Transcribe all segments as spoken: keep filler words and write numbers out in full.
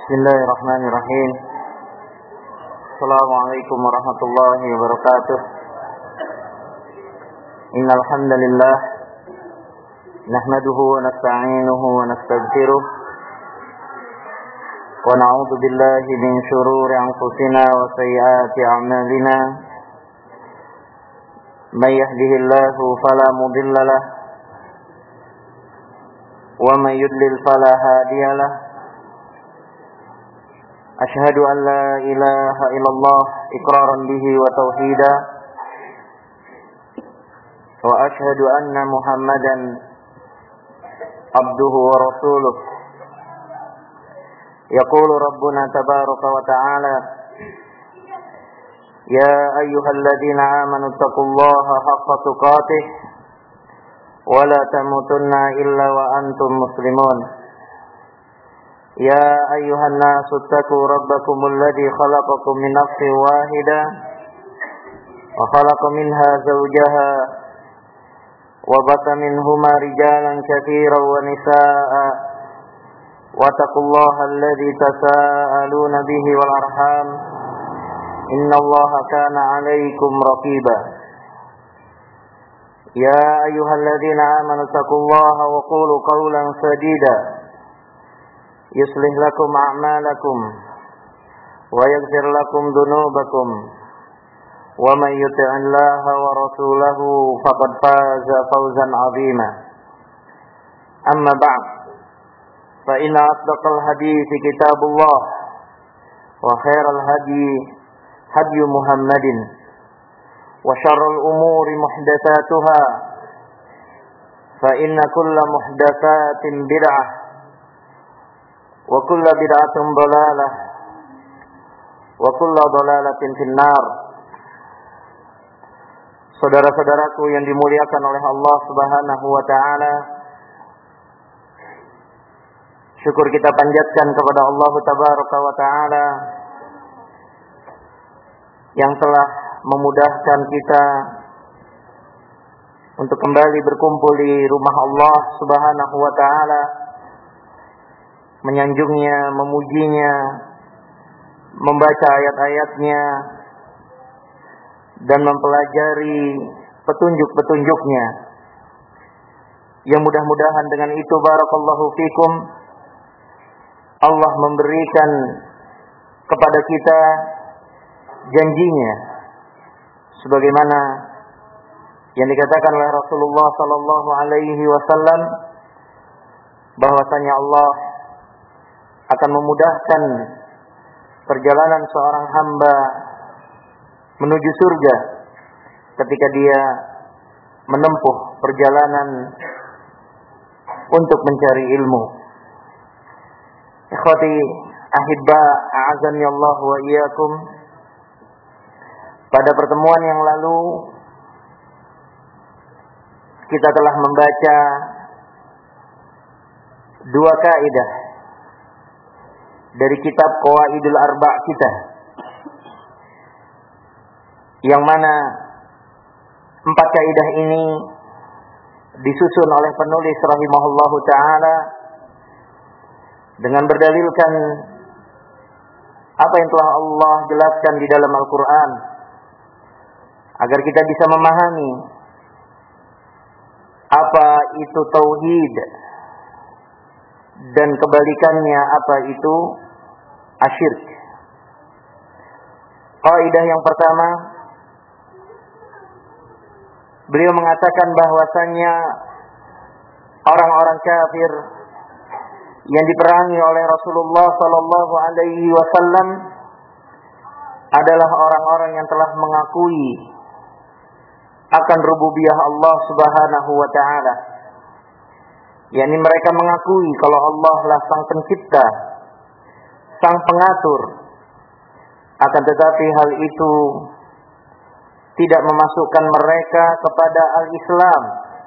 Bismillahirrahmanirrahim. Assalamualaikum warahmatullahi wabarakatuh. Innal hamdalillah nahmaduhu wa nasta'inuhu wa nastaghfiruh wa na'udzu billahi min shururi anfusina wa sayyiati a'malina. May yahdihillahu fala mudilla lahu wa may yudlil fala hadiya lahu. Ashhadu an la ilaha illallah iqraran bihi wa tauhida wa ashhadu anna Muhammadan abduhu wa rasuluh. Yaqulu rabbuna tabaraka wa ta'ala, ya ayyuhalladzina amanu taqullaha haqqa tuqatih wa la tamutunna illa wa antum muslimun. يا أيها الناس اتقوا ربكم الذي خلقكم من نفس واحدة وخلق منها زوجها وبث منهما رجالا كثيرا ونساء واتقوا الله الذي تساءلون به والأرحام إن الله كان عليكم رقيبا. يا أيها الذين آمنوا اتقوا الله وقولوا قولا سديدا يصلح لكم أعمالكم ويغفر لكم ذنوبكم ومن يطع الله ورسوله فقد فاز فوزا عظيما. أما بعد فإن أصدق الحديث كتاب الله وخير الهدي هدي محمد وشر الأمور محدثاتها فإن كل محدثات بدعة wa kullu bid'atin dhalalah wa kullu dhalalatin finnar. Saudara-saudaraku yang dimuliakan oleh Allah Subhanahu wa taala, syukur kita panjatkan kepada Allah Tabaraka wa taala yang telah memudahkan kita untuk kembali berkumpul di rumah Allah Subhanahu wa taala, menyanjungnya, memujinya, membaca ayat-ayatnya, dan mempelajari petunjuk-petunjuknya. Yang mudah-mudahan dengan itu, barakallahu fikum, Allah memberikan kepada kita janjinya, sebagaimana yang dikatakan oleh Rasulullah sallallahu alaihi wasallam, bahwasanya Allah akan memudahkan perjalanan seorang hamba menuju surga ketika dia menempuh perjalanan untuk mencari ilmu. Ikhwati ahibba, a'azani Allah wa iyyakum. Pada pertemuan yang lalu kita telah membaca dua kaidah dari kitab Qawaidul Arba' kita, yang mana empat kaidah ini disusun oleh penulis rahimahullahu ta'ala dengan berdalilkan apa yang telah Allah jelaskan di dalam Al-Quran, agar kita bisa memahami apa itu tauhid dan kebalikannya apa itu asyirk. Kaidah yang pertama, beliau mengatakan bahwasannya orang-orang kafir yang diperangi oleh Rasulullah sallallahu alaihi wasallam adalah orang-orang yang telah mengakui akan rububiyah Allah Subhanahu wa taala. yakni mereka mengakui kalau Allah lah sang pencipta, sang pengatur. Akan tetapi hal itu tidak memasukkan mereka kepada al-Islam.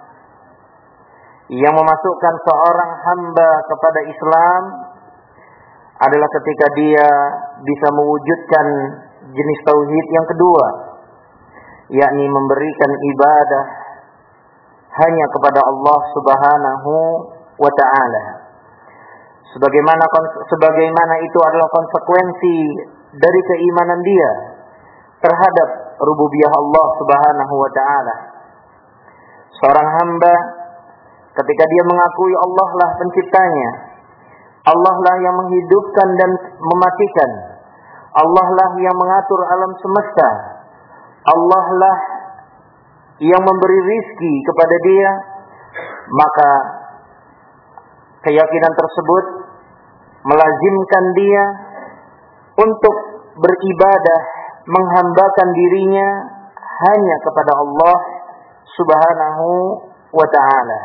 Yang memasukkan seorang hamba kepada Islam adalah ketika dia bisa mewujudkan jenis tauhid yang kedua, yakni memberikan ibadah hanya kepada Allah Subhanahu wa ta'ala. sebagaimana sebagaimana itu adalah konsekuensi dari keimanan dia terhadap rububiyah Allah Subhanahu wa taala. Seorang hamba ketika dia mengakui Allah lah penciptanya, Allah lah yang menghidupkan dan mematikan, Allah lah yang mengatur alam semesta, Allah lah yang memberi rizki kepada dia, maka keyakinan tersebut melazimkan dia untuk beribadah, menghambakan dirinya hanya kepada Allah Subhanahu wa ta'ala.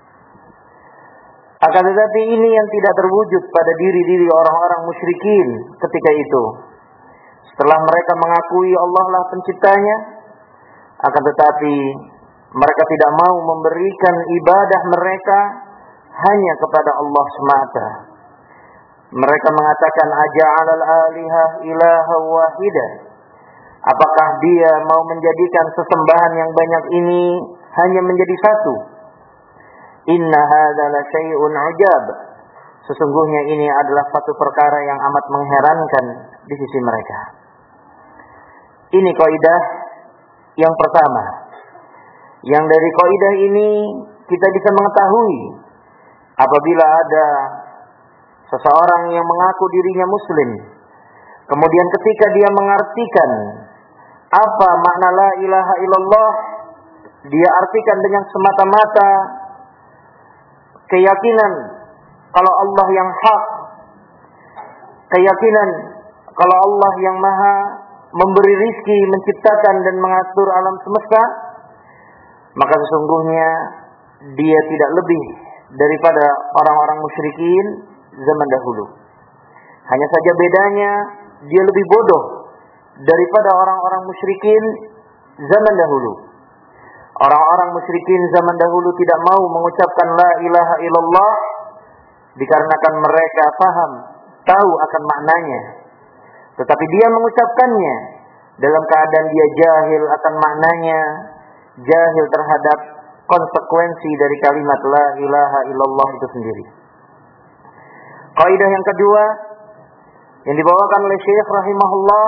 Akan tetapi ini yang tidak terwujud pada diri-diri orang-orang musyrikin ketika itu. Setelah mereka mengakui Allah lah penciptanya, akan tetapi mereka tidak mau memberikan ibadah mereka hanya kepada Allah semata. Mereka mengatakan, aja'alal alihah ilaha wahidah. Apakah dia mau menjadikan sesembahan yang banyak ini hanya menjadi satu? Inna hadza la syai'un 'ujab. Sesungguhnya ini adalah satu perkara yang amat mengherankan di sisi mereka. Ini kaidah yang pertama. Yang dari kaidah ini kita bisa mengetahui apabila ada seseorang yang mengaku dirinya muslim, kemudian ketika dia mengartikan apa makna la ilaha illallah, dia artikan dengan semata-mata keyakinan kalau Allah yang hak, keyakinan kalau Allah yang maha memberi rizki, menciptakan dan mengatur alam semesta, maka sesungguhnya dia tidak lebih daripada orang-orang musyrikin zaman dahulu. Hanya saja bedanya dia lebih bodoh daripada orang-orang musyrikin zaman dahulu. Orang-orang musyrikin zaman dahulu tidak mau mengucapkan la ilaha illallah dikarenakan mereka paham, tahu akan maknanya. Tetapi dia mengucapkannya dalam keadaan dia jahil akan maknanya, jahil terhadap konsekuensi dari kalimat la ilaha illallah itu sendiri. Kaidah yang kedua yang dibawakan oleh Syekh rahimahullah,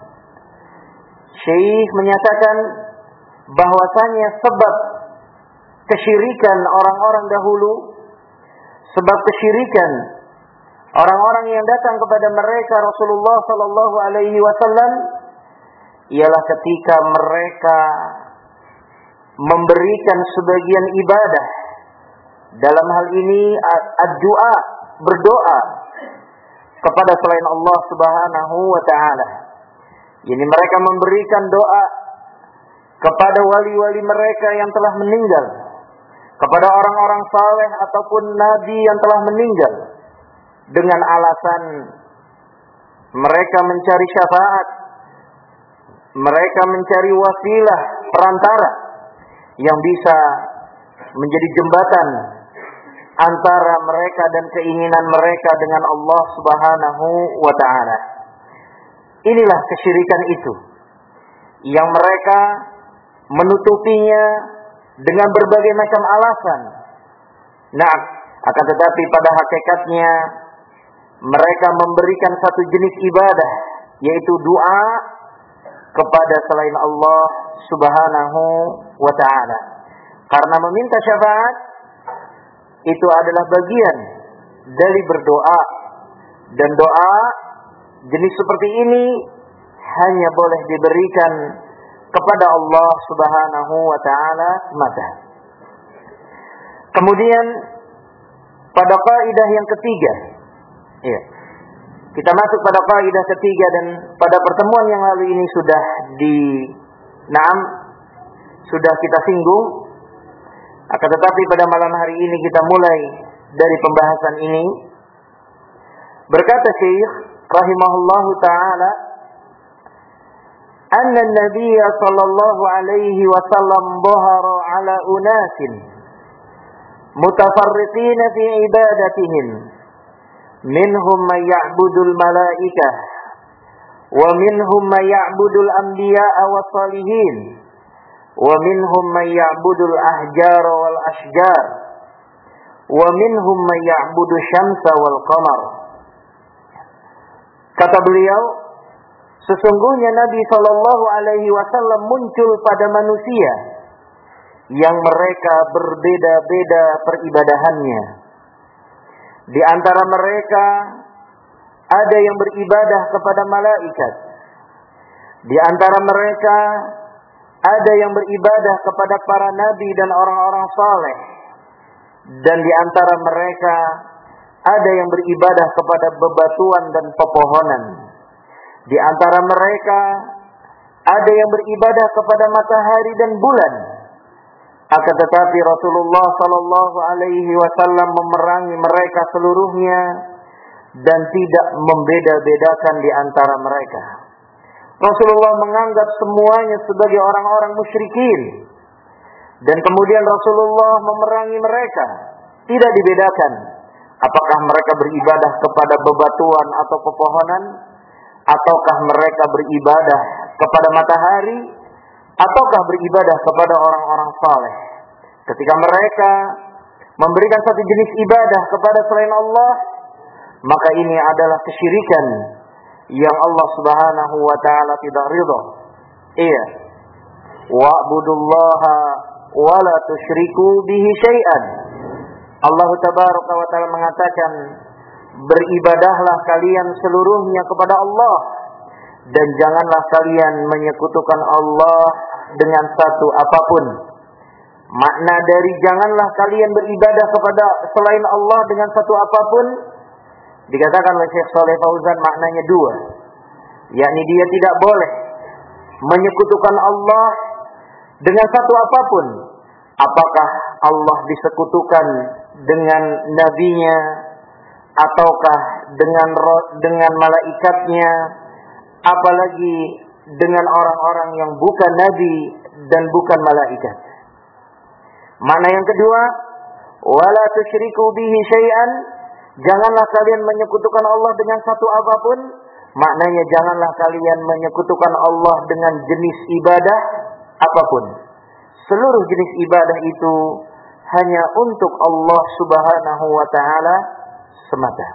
Syekh menyatakan bahwasanya sebab kesyirikan orang-orang dahulu, sebab kesyirikan orang-orang yang datang kepada mereka Rasulullah sallallahu alaihi wasallam ialah ketika mereka memberikan sebagian ibadah, dalam hal ini ad-du'a, berdoa kepada selain Allah Subhanahu wa taala. Ini mereka memberikan doa kepada wali-wali mereka yang telah meninggal, kepada orang-orang saleh ataupun nabi yang telah meninggal, dengan alasan mereka mencari syafaat, mereka mencari wasilah, perantara yang bisa menjadi jembatan antara mereka dan keinginan mereka dengan Allah Subhanahu wa taala. Inilah kesyirikan itu yang mereka menutupinya dengan berbagai macam alasan. Nah, akan tetapi pada hakikatnya mereka memberikan satu jenis ibadah, yaitu doa kepada selain Allah Subhanahu wa taala. Karena meminta syafaat itu adalah bagian dari berdoa, dan doa jenis seperti ini hanya boleh diberikan kepada Allah Subhanahu wa taala semata. Kemudian pada kaidah yang ketiga, ya, kita masuk pada kaidah ketiga, dan pada pertemuan yang lalu ini sudah di Naam sudah kita singgung. Akan tetapi pada malam hari ini kita mulai dari pembahasan ini. Berkata Syekh rahimahullahu taala, anna an-nabiy sallallahu alaihi wasallam dhahara ala unasin mutafarriqin fi ibadatihim, minhum man ya'budul malaikah wa minhum man ya'budul anbiya'a was salihin wa minhum man ya'budul ahjar wal ashjar wa minhum may ya'budu syamsa wal qamar. Kata beliau, sesungguhnya Nabi sallallahu alaihi wasallam muncul pada manusia yang mereka berbeda-beda peribadahannya. Di antara mereka ada yang beribadah kepada malaikat. Di antara mereka ada yang beribadah kepada para nabi dan orang-orang saleh. Dan di antara mereka ada yang beribadah kepada bebatuan dan pepohonan. Di antara mereka ada yang beribadah kepada matahari dan bulan. Akan tetapi Rasulullah sallallahu alaihi wasallam memerangi mereka seluruhnya dan tidak membeda-bedakan di antara mereka. Rasulullah menganggap semuanya sebagai orang-orang musyrikin. Dan kemudian Rasulullah memerangi mereka. Tidak dibedakan apakah mereka beribadah kepada bebatuan atau pepohonan, ataukah mereka beribadah kepada matahari, ataukah beribadah kepada orang-orang saleh. Ketika mereka memberikan satu jenis ibadah kepada selain Allah, maka ini adalah kesyirikan yang Allah Subhanahu wa taala tidak ridha. Iya. Wa'budullaha wa la tusyriku bihi syai'an. Allah tabaraka wa taala mengatakan, beribadahlah kalian seluruhnya kepada Allah dan janganlah kalian menyekutukan Allah dengan satu apapun. Makna dari janganlah kalian beribadah kepada selain Allah dengan satu apapun dikatakan oleh Syekh Shalih Fauzan maknanya dua. Yakni dia tidak boleh menyekutukan Allah dengan satu apapun. Apakah Allah disekutukan dengan nabinya, ataukah dengan dengan malaikatnya, apalagi dengan orang-orang yang bukan nabi dan bukan malaikat. Makna yang kedua, wala tusyriku bihi syai'an, janganlah kalian menyekutukan Allah dengan satu apapun. Maknanya janganlah kalian menyekutukan Allah dengan jenis ibadah apapun. Seluruh jenis ibadah itu hanya untuk Allah Subhanahu wa taala semata.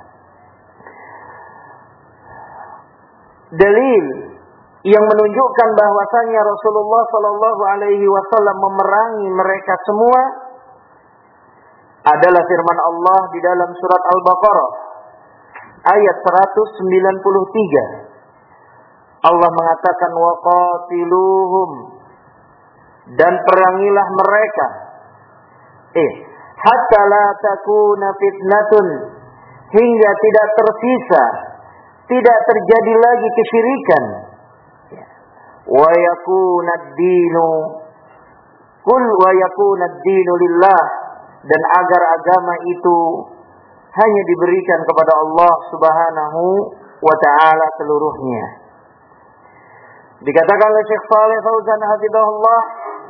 Dalil yang menunjukkan bahwasanya Rasulullah sallallahu alaihi wasallam memerangi mereka semua adalah firman Allah di dalam surat Al-Baqarah ayat seratus sembilan puluh tiga. Allah mengatakan waqatiluhum, dan perangilah mereka. Eh, hatta la takuna fitnatun, hingga tidak tersisa, tidak terjadi lagi kesyirikan. Wa yakuna ad-dinu kul wa yakuna ad-dinu lillah, dan agar agama itu hanya diberikan kepada Allah Subhanahu wa taala seluruhnya. Dikatakan oleh Syekh Shalih Fauzan hafizahullah,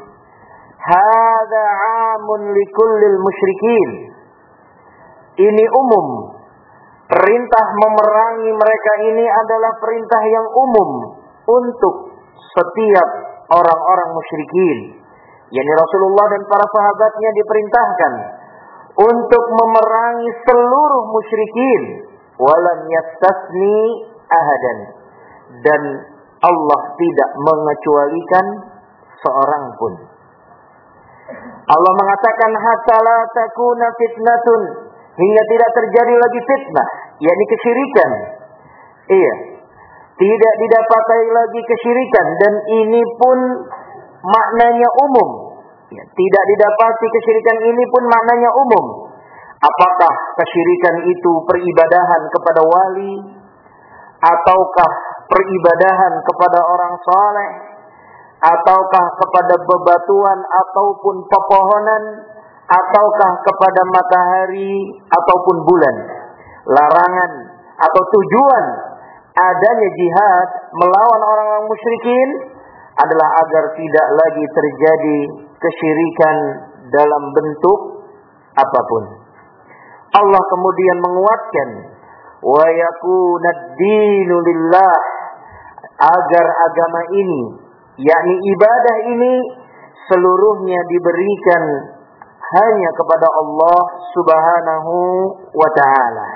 hadza 'amun likullil musyrikin. Ini umum. Perintah memerangi mereka ini adalah perintah yang umum untuk setiap orang-orang musyrikin. Yani Rasulullah dan para sahabatnya diperintahkan untuk memerangi seluruh musyrikin, walam yastasni ahadan, dan Allah tidak mengecualikan seorang pun. Allah mengatakan hatta la takuna fitnatun, hingga tidak terjadi lagi fitnah, yakni kesyirikan. Iya, tidak didapati lagi kesyirikan, dan ini pun maknanya umum. Ya, tidak didapati kesyirikan ini pun maknanya umum. Apakah kesyirikan itu peribadahan kepada wali, ataukah peribadahan kepada orang saleh, ataukah kepada bebatuan ataupun pepohonan, ataukah kepada matahari ataupun bulan. Larangan atau tujuan adanya jihad melawan orang-orang musyrikin adalah agar tidak lagi terjadi kesyirikan dalam bentuk apapun. Allah kemudian menguatkan wa yakunad dinu lillah, agar agama ini, yakni ibadah ini, seluruhnya diberikan hanya kepada Allah Subhanahu wa ta'ala.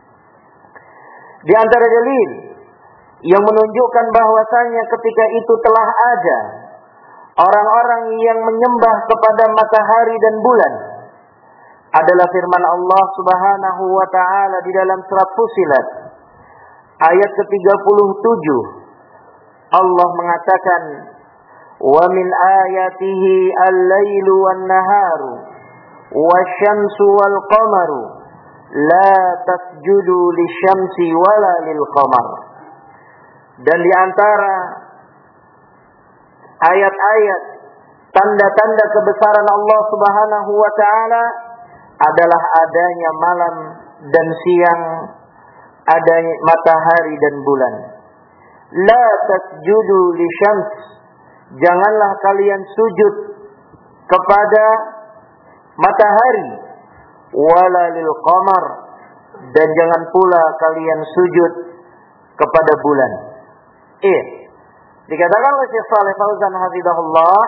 Di antara dalil yang menunjukkan bahwasanya ketika itu telah ada orang-orang yang menyembah kepada matahari dan bulan adalah firman Allah Subhanahu wa ta'ala di dalam surat Fussilat ayat ke tiga puluh tujuh. Allah mengatakan, "Wa min ayatihi al-lailu wan-naharu wasyamsu wal-qamaru la tasjudu lisyamsi wala lil-qamar." Dan di antara ayat-ayat tanda-tanda kebesaran Allah Subhanahu wa ta'ala adalah adanya malam dan siang, adanya matahari dan bulan. La tasjudu lisyams, janganlah kalian sujud kepada matahari, wala lil qamar, dan jangan pula kalian sujud kepada bulan. Iya, dikatakan oleh Syekh Shalih Fauzan hafizahullah,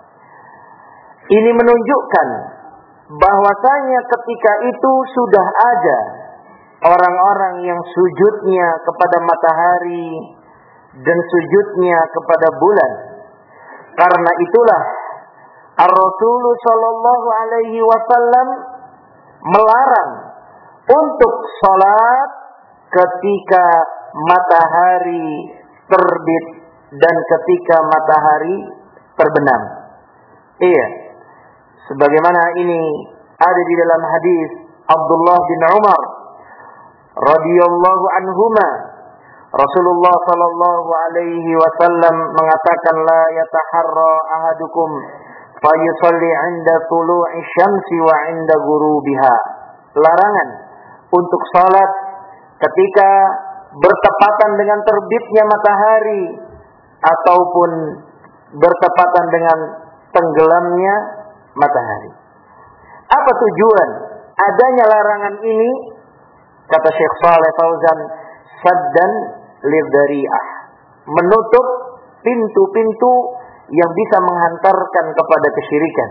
ini menunjukkan bahwasanya ketika itu sudah ada orang-orang yang sujudnya kepada matahari dan sujudnya kepada bulan. Karena itulah Ar-Rasul sallallahu alaihi wasallam melarang untuk salat ketika matahari terbit dan ketika matahari terbenam. Iya, sebagaimana ini ada di dalam hadis Abdullah bin Umar radhiyallahu anhuma, Rasulullah sallallahu alaihi wasallam mengatakan, la yataharra ahadukum fayusalli 'inda tulu'i syamsi wa 'inda ghurubiha. Larangan untuk salat ketika bertepatan dengan terbitnya matahari ataupun bertepatan dengan tenggelamnya matahari. Apa tujuan adanya larangan ini? Kata Syekh Shalih Fauzan, saddan lidhari'ah, menutup pintu-pintu yang bisa menghantarkan kepada kesyirikan.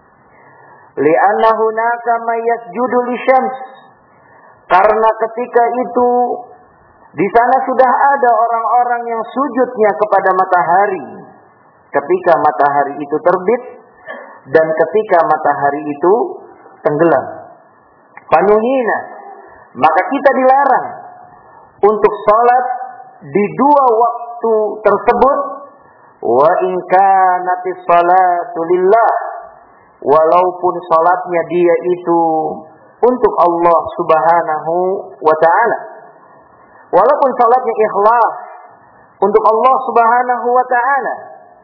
Li'anna hunaka may yasjudu lisyams, karena ketika itu di sana sudah ada orang-orang yang sujudnya kepada matahari ketika matahari itu terbit dan ketika matahari itu tenggelam. Panuhina, maka kita dilarang untuk salat di dua waktu tersebut. Wa in kanatis salatu lillah, walaupun salatnya dia itu untuk Allah Subhanahu wa ta'ala, walaupun salatnya ikhlas untuk Allah Subhanahu wa ta'ala.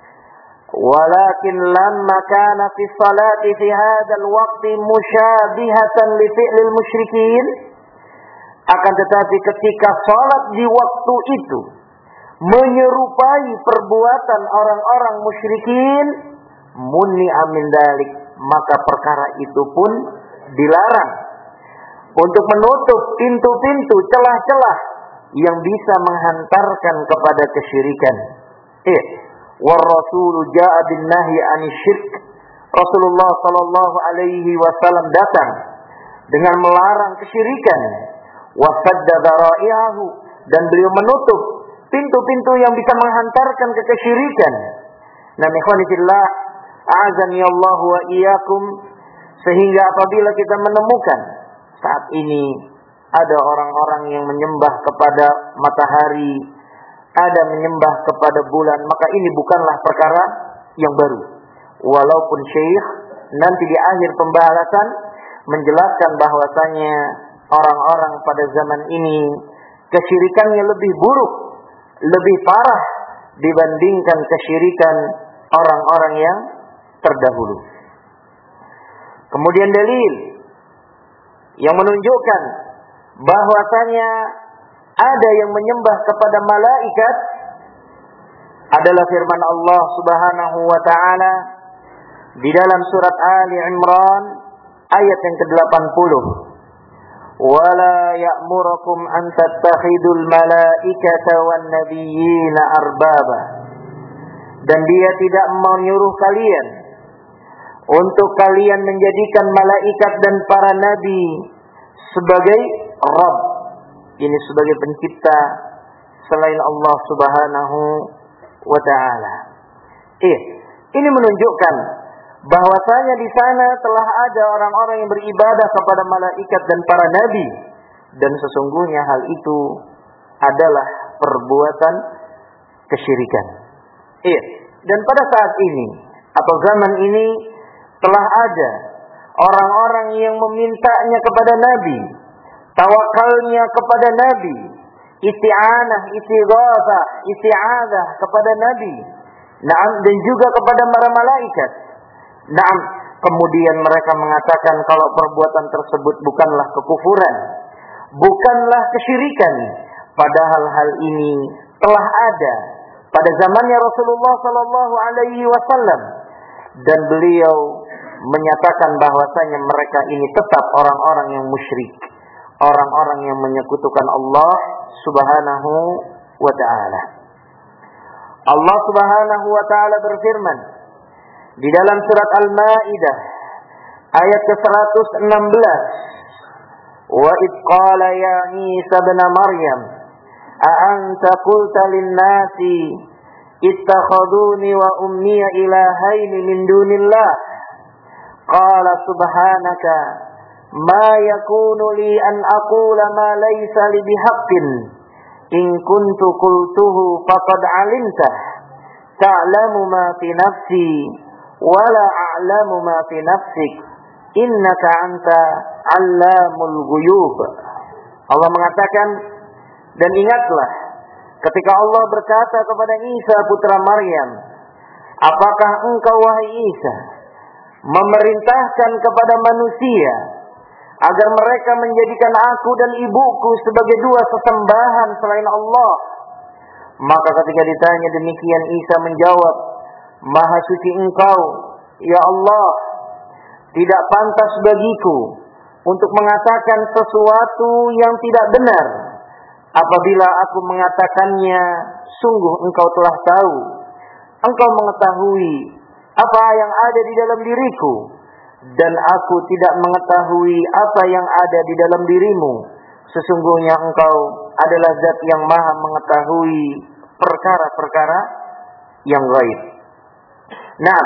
Walakin lamma kana fi salati fi hadzal waqti musyabihatan li fi'lil musyrikin, akan tetapi ketika salat di waktu itu menyerupai perbuatan orang-orang musyrikin, muni'a min dzalik, maka perkara itu pun dilarang untuk menutup pintu-pintu, celah-celah yang bisa menghantarkan kepada kesyirikan. Eh, war rasulu jaa bin nahyi 'anil syirk. Rasulullah sallallahu alaihi wasallam datang dengan melarang kesyirikan. Wa sadda dzara'i'ahu, dan beliau menutup pintu-pintu yang bisa menghantarkan ke kesyirikan. Nah, ikhwani fillah, a'azani Allah wa iyyakum, sehingga apabila kita menemukan saat ini ada orang-orang yang menyembah kepada matahari, ada menyembah kepada bulan, maka ini bukanlah perkara yang baru. Walaupun syekh nanti di akhir pembahasan menjelaskan bahwasanya orang-orang pada zaman ini kesyirikannya lebih buruk, lebih parah dibandingkan kesyirikan orang-orang yang terdahulu. Kemudian dalil yang menunjukkan bahwasanya ada yang menyembah kepada malaikat adalah firman Allah Subhanahu wa ta'ala di dalam surat Ali Imran ayat yang ke-delapan puluh. Wala ya'murukum an tattakhidul malaikata wan nabiyyina arbaba, dan dia tidak menyuruh kalian untuk kalian menjadikan malaikat dan para nabi sebagai Rabb, ini sebagai pencipta selain Allah Subhanahu wa taala. Iya, ini menunjukkan bahwasanya di sana telah ada orang-orang yang beribadah kepada malaikat dan para nabi, dan sesungguhnya hal itu adalah perbuatan kesyirikan. Iya, dan pada saat ini atau zaman ini telah ada orang-orang yang memintanya kepada nabi, tawakalnya kepada nabi, isti'anah, istighatsah, isti'adzah kepada nabi, naam, dan juga kepada para malaikat. Naam, kemudian mereka mengatakan kalau perbuatan tersebut bukanlah kekufuran, bukanlah kesyirikan, padahal hal ini telah ada pada zamannya Rasulullah sallallahu alaihi wasallam, dan beliau menyatakan bahwasanya mereka ini tetap orang-orang yang musyrik, orang-orang yang menyekutukan Allah Subhanahu wa taala. Allah Subhanahu wa taala berfirman di dalam surat Al-Maidah ayat ke seratus enam belas, "Wa id qala ya Isa ibn Maryam, a anta qulta lin-nasi ittakhaduni wa ummi ilahaini min dunillah, qala subhanaka ma yakunu li an aqula ma laysa li bihaqqin, in kuntu qultuhu faqad 'alimtah, ta'lamu ma fi nafsi wa la a'lamu ma fi nafsik, innaka anta 'allamul ghuyub." Allah mengatakan, dan ingatlah ketika Allah berkata kepada Isa putra Maryam, apakah engkau wahai Isa memerintahkan kepada manusia agar mereka menjadikan aku dan ibuku sebagai dua sesembahan selain Allah? Maka ketika ditanya demikian, Isa menjawab, Maha suci engkau, ya Allah, tidak pantas bagiku untuk mengatakan sesuatu yang tidak benar. Apabila aku mengatakannya, sungguh engkau telah tahu, engkau mengetahui apa yang ada di dalam diriku, dan aku tidak mengetahui apa yang ada di dalam dirimu. Sesungguhnya engkau adalah zat yang maha mengetahui perkara-perkara yang gaib. Nah,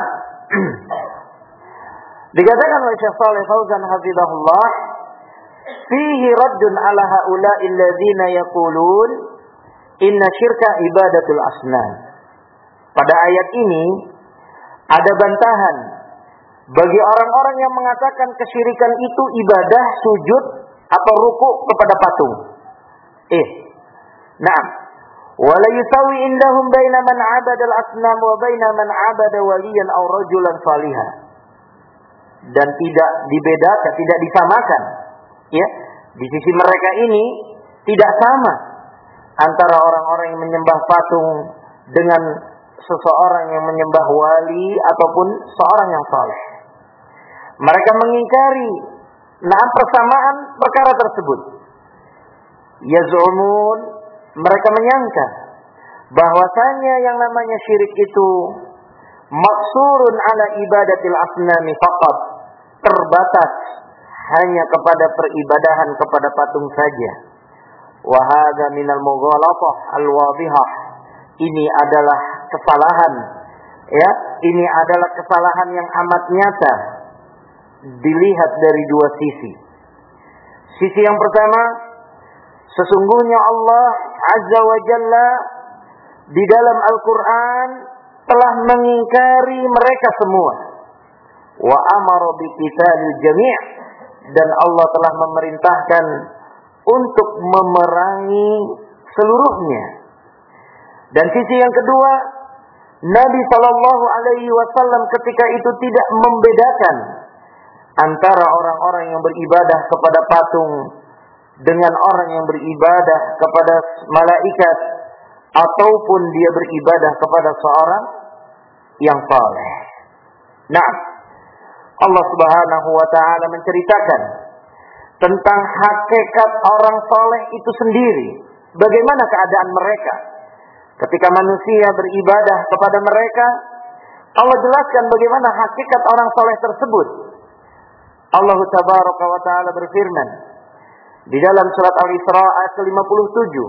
dikatakan oleh Syekh Shalih Fauzan hafizahullah, fihi raddun ala haula'i alladzina yaqulun inna syirka ibadatul asnam. Pada ayat ini ada bantahan bagi orang-orang yang mengatakan kesyirikan itu ibadah sujud atau ruku kepada patung. Eh, nah, wala yusawi indahum baina man 'abada al-asnam wa baina man 'abada waliyan aw rajulan salihah. Dan tidak dibedakan, tidak disamakan, ya. Di sisi mereka ini tidak sama antara orang-orang yang menyembah patung dengan seseorang yang menyembah wali ataupun seorang yang saleh. Mereka mengingkari nah persamaan perkara tersebut. Yaz'umun, mereka menyangka bahwasanya yang namanya syirik itu maqsurun ala ibadatil asnami faqat, terbatas hanya kepada peribadahan kepada patung saja. Wa hadza minal mughalatah al-wadhihah. Ini adalah kesalahan, ya, ini adalah kesalahan yang amat nyata dilihat dari dua sisi. Sisi yang pertama, sesungguhnya Allah Azza wa Jalla di dalam Al-Quran telah mengingkari mereka semua. Wa amara bi qitalil jami', dan Allah telah memerintahkan untuk memerangi seluruhnya. Dan sisi yang kedua, Nabi Shallallahu Alaihi Wasallam ketika itu tidak membedakan antara orang-orang yang beribadah kepada patung dengan orang yang beribadah kepada malaikat, ataupun dia beribadah kepada seorang yang saleh. Nah, Allah Subhanahu wa taala menceritakan tentang hakikat orang saleh itu sendiri. Bagaimana keadaan mereka ketika manusia beribadah kepada mereka, Allah jelaskan bagaimana hakikat orang saleh tersebut. Allah Tabaraka wa Ta'ala berfirman di dalam surat Al-Isra ayat ke lima puluh tujuh.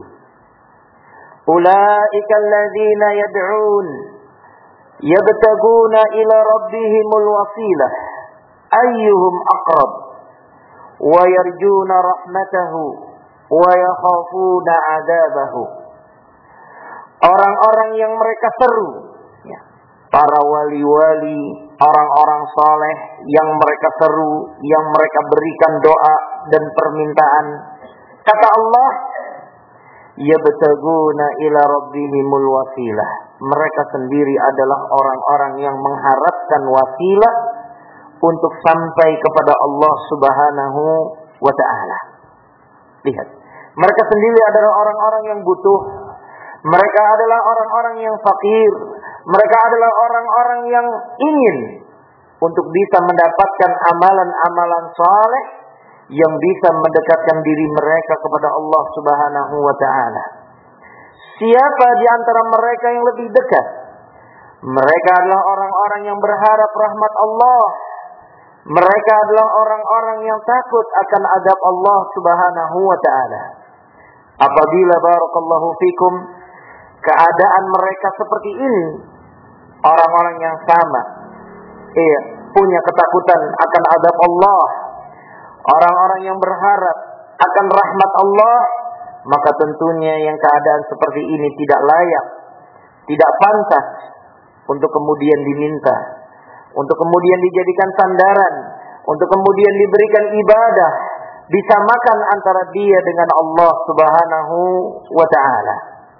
Ulaika alladzina yad'un yabtaguna ila rabbihimul wasilah ayyuhum aqrab wa yarjuna rahmatahu wa yakhafuna 'adzabahu. Orang-orang yang mereka seru, ya, para wali-wali, orang-orang saleh yang mereka seru, yang mereka berikan doa dan permintaan. Kata Allah, yabtaguna ila rabbihimul wasilah. Mereka sendiri adalah orang-orang yang mengharapkan wasilah untuk sampai kepada Allah Subhanahu wa Ta'ala. Lihat, mereka sendiri adalah orang-orang yang butuh. Mereka adalah orang-orang yang fakir. Mereka adalah orang-orang yang ingin untuk bisa mendapatkan amalan-amalan saleh yang bisa mendekatkan diri mereka kepada Allah Subhanahu wa Ta'ala. Siapa di antara mereka yang lebih dekat? Mereka adalah orang-orang yang berharap rahmat Allah. Mereka adalah orang-orang yang takut akan azab Allah Subhanahu wa Ta'ala. Apabila barakallahu fikum keadaan mereka seperti ini, orang-orang yang sama, iya, punya ketakutan akan azab Allah, orang-orang yang berharap akan rahmat Allah, maka tentunya yang keadaan seperti ini tidak layak, tidak pantas untuk kemudian diminta, untuk kemudian dijadikan sandaran, untuk kemudian diberikan ibadah, disamakan antara dia dengan Allah Subhanahu wa Ta'ala.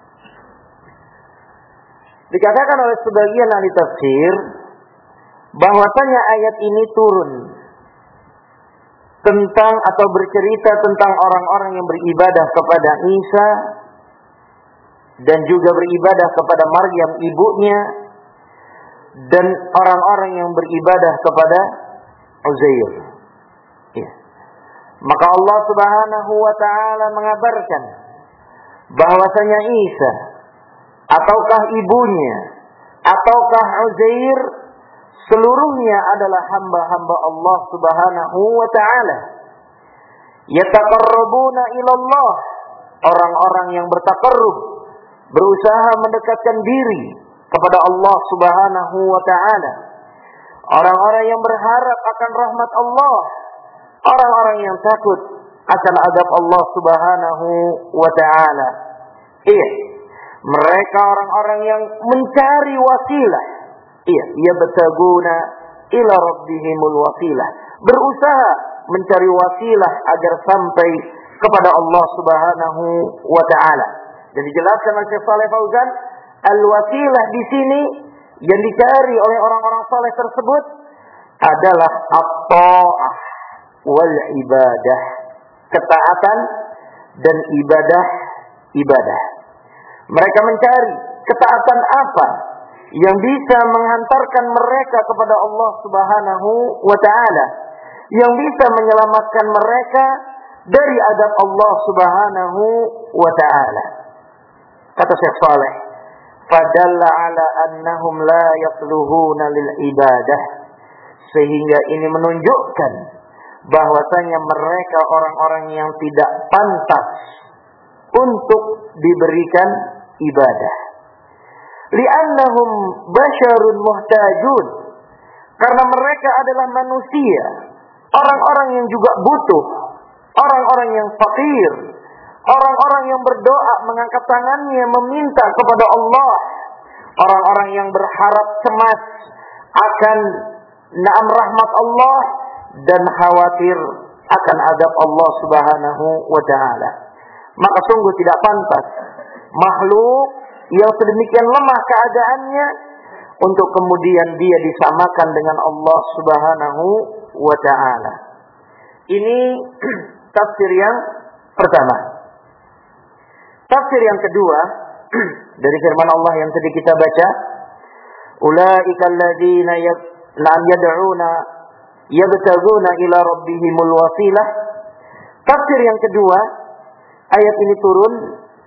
Dikatakan oleh sebagian ahli tafsir bahwasanya ayat ini turun tentang atau bercerita tentang orang-orang yang beribadah kepada Isa dan juga beribadah kepada Maryam ibunya, dan orang-orang yang beribadah kepada Uzair. Ya. Maka Allah Subhanahu wa Ta'ala mengabarkan bahwasanya Isa ataukah ibunya ataukah Uzair seluruhnya adalah hamba-hamba Allah Subhanahu wa Ta'ala. Yataqarrabuna ila Allah, orang-orang yang bertaqarrub, berusaha mendekatkan diri kepada Allah Subhanahu wa Ta'ala. Orang-orang yang berharap akan rahmat Allah, orang-orang yang takut akan azab Allah Subhanahu wa Ta'ala. Iya, mereka orang-orang yang mencari wasilah. Iya, yabtaguna ila rabbihimul wasilah, berusaha mencari wasilah agar sampai kepada Allah Subhanahu wa Ta'ala. Dan dijelaskan oleh Syekh Shalih Fauzan, al-wasilah di sini yang dicari oleh orang-orang saleh tersebut adalah at-ta'ah wal ibadah, ketaatan dan ibadah ibadah. Mereka mencari ketaatan apa yang bisa menghantarkan mereka kepada Allah Subhanahu wa Ta'ala, yang bisa menyelamatkan mereka dari azab Allah Subhanahu wa Ta'ala. Kata Syekh Shalih, fadalla ala annahum la yasluhuna lil ibadah, sehingga ini menunjukkan bahwasanya mereka orang-orang yang tidak pantas untuk diberikan ibadah. Li'annahum basyarun muhtajun, karena mereka adalah manusia, orang-orang yang juga butuh, orang-orang yang fakir, orang-orang yang berdoa mengangkat tangannya meminta kepada Allah, orang-orang yang berharap cemas akan naam rahmat Allah dan khawatir akan azab Allah Subhanahu wa Ta'ala. Maka sungguh tidak pantas makhluk yang sedemikian lemah keadaannya untuk kemudian dia disamakan dengan Allah Subhanahu wa Ta'ala. Ini tafsir yang pertama. Tafsir yang kedua dari firman Allah yang tadi kita baca, ulaika alladzina yad'una yabtaguna ila rabbihimul wasilah. Tafsir yang kedua, ayat ini turun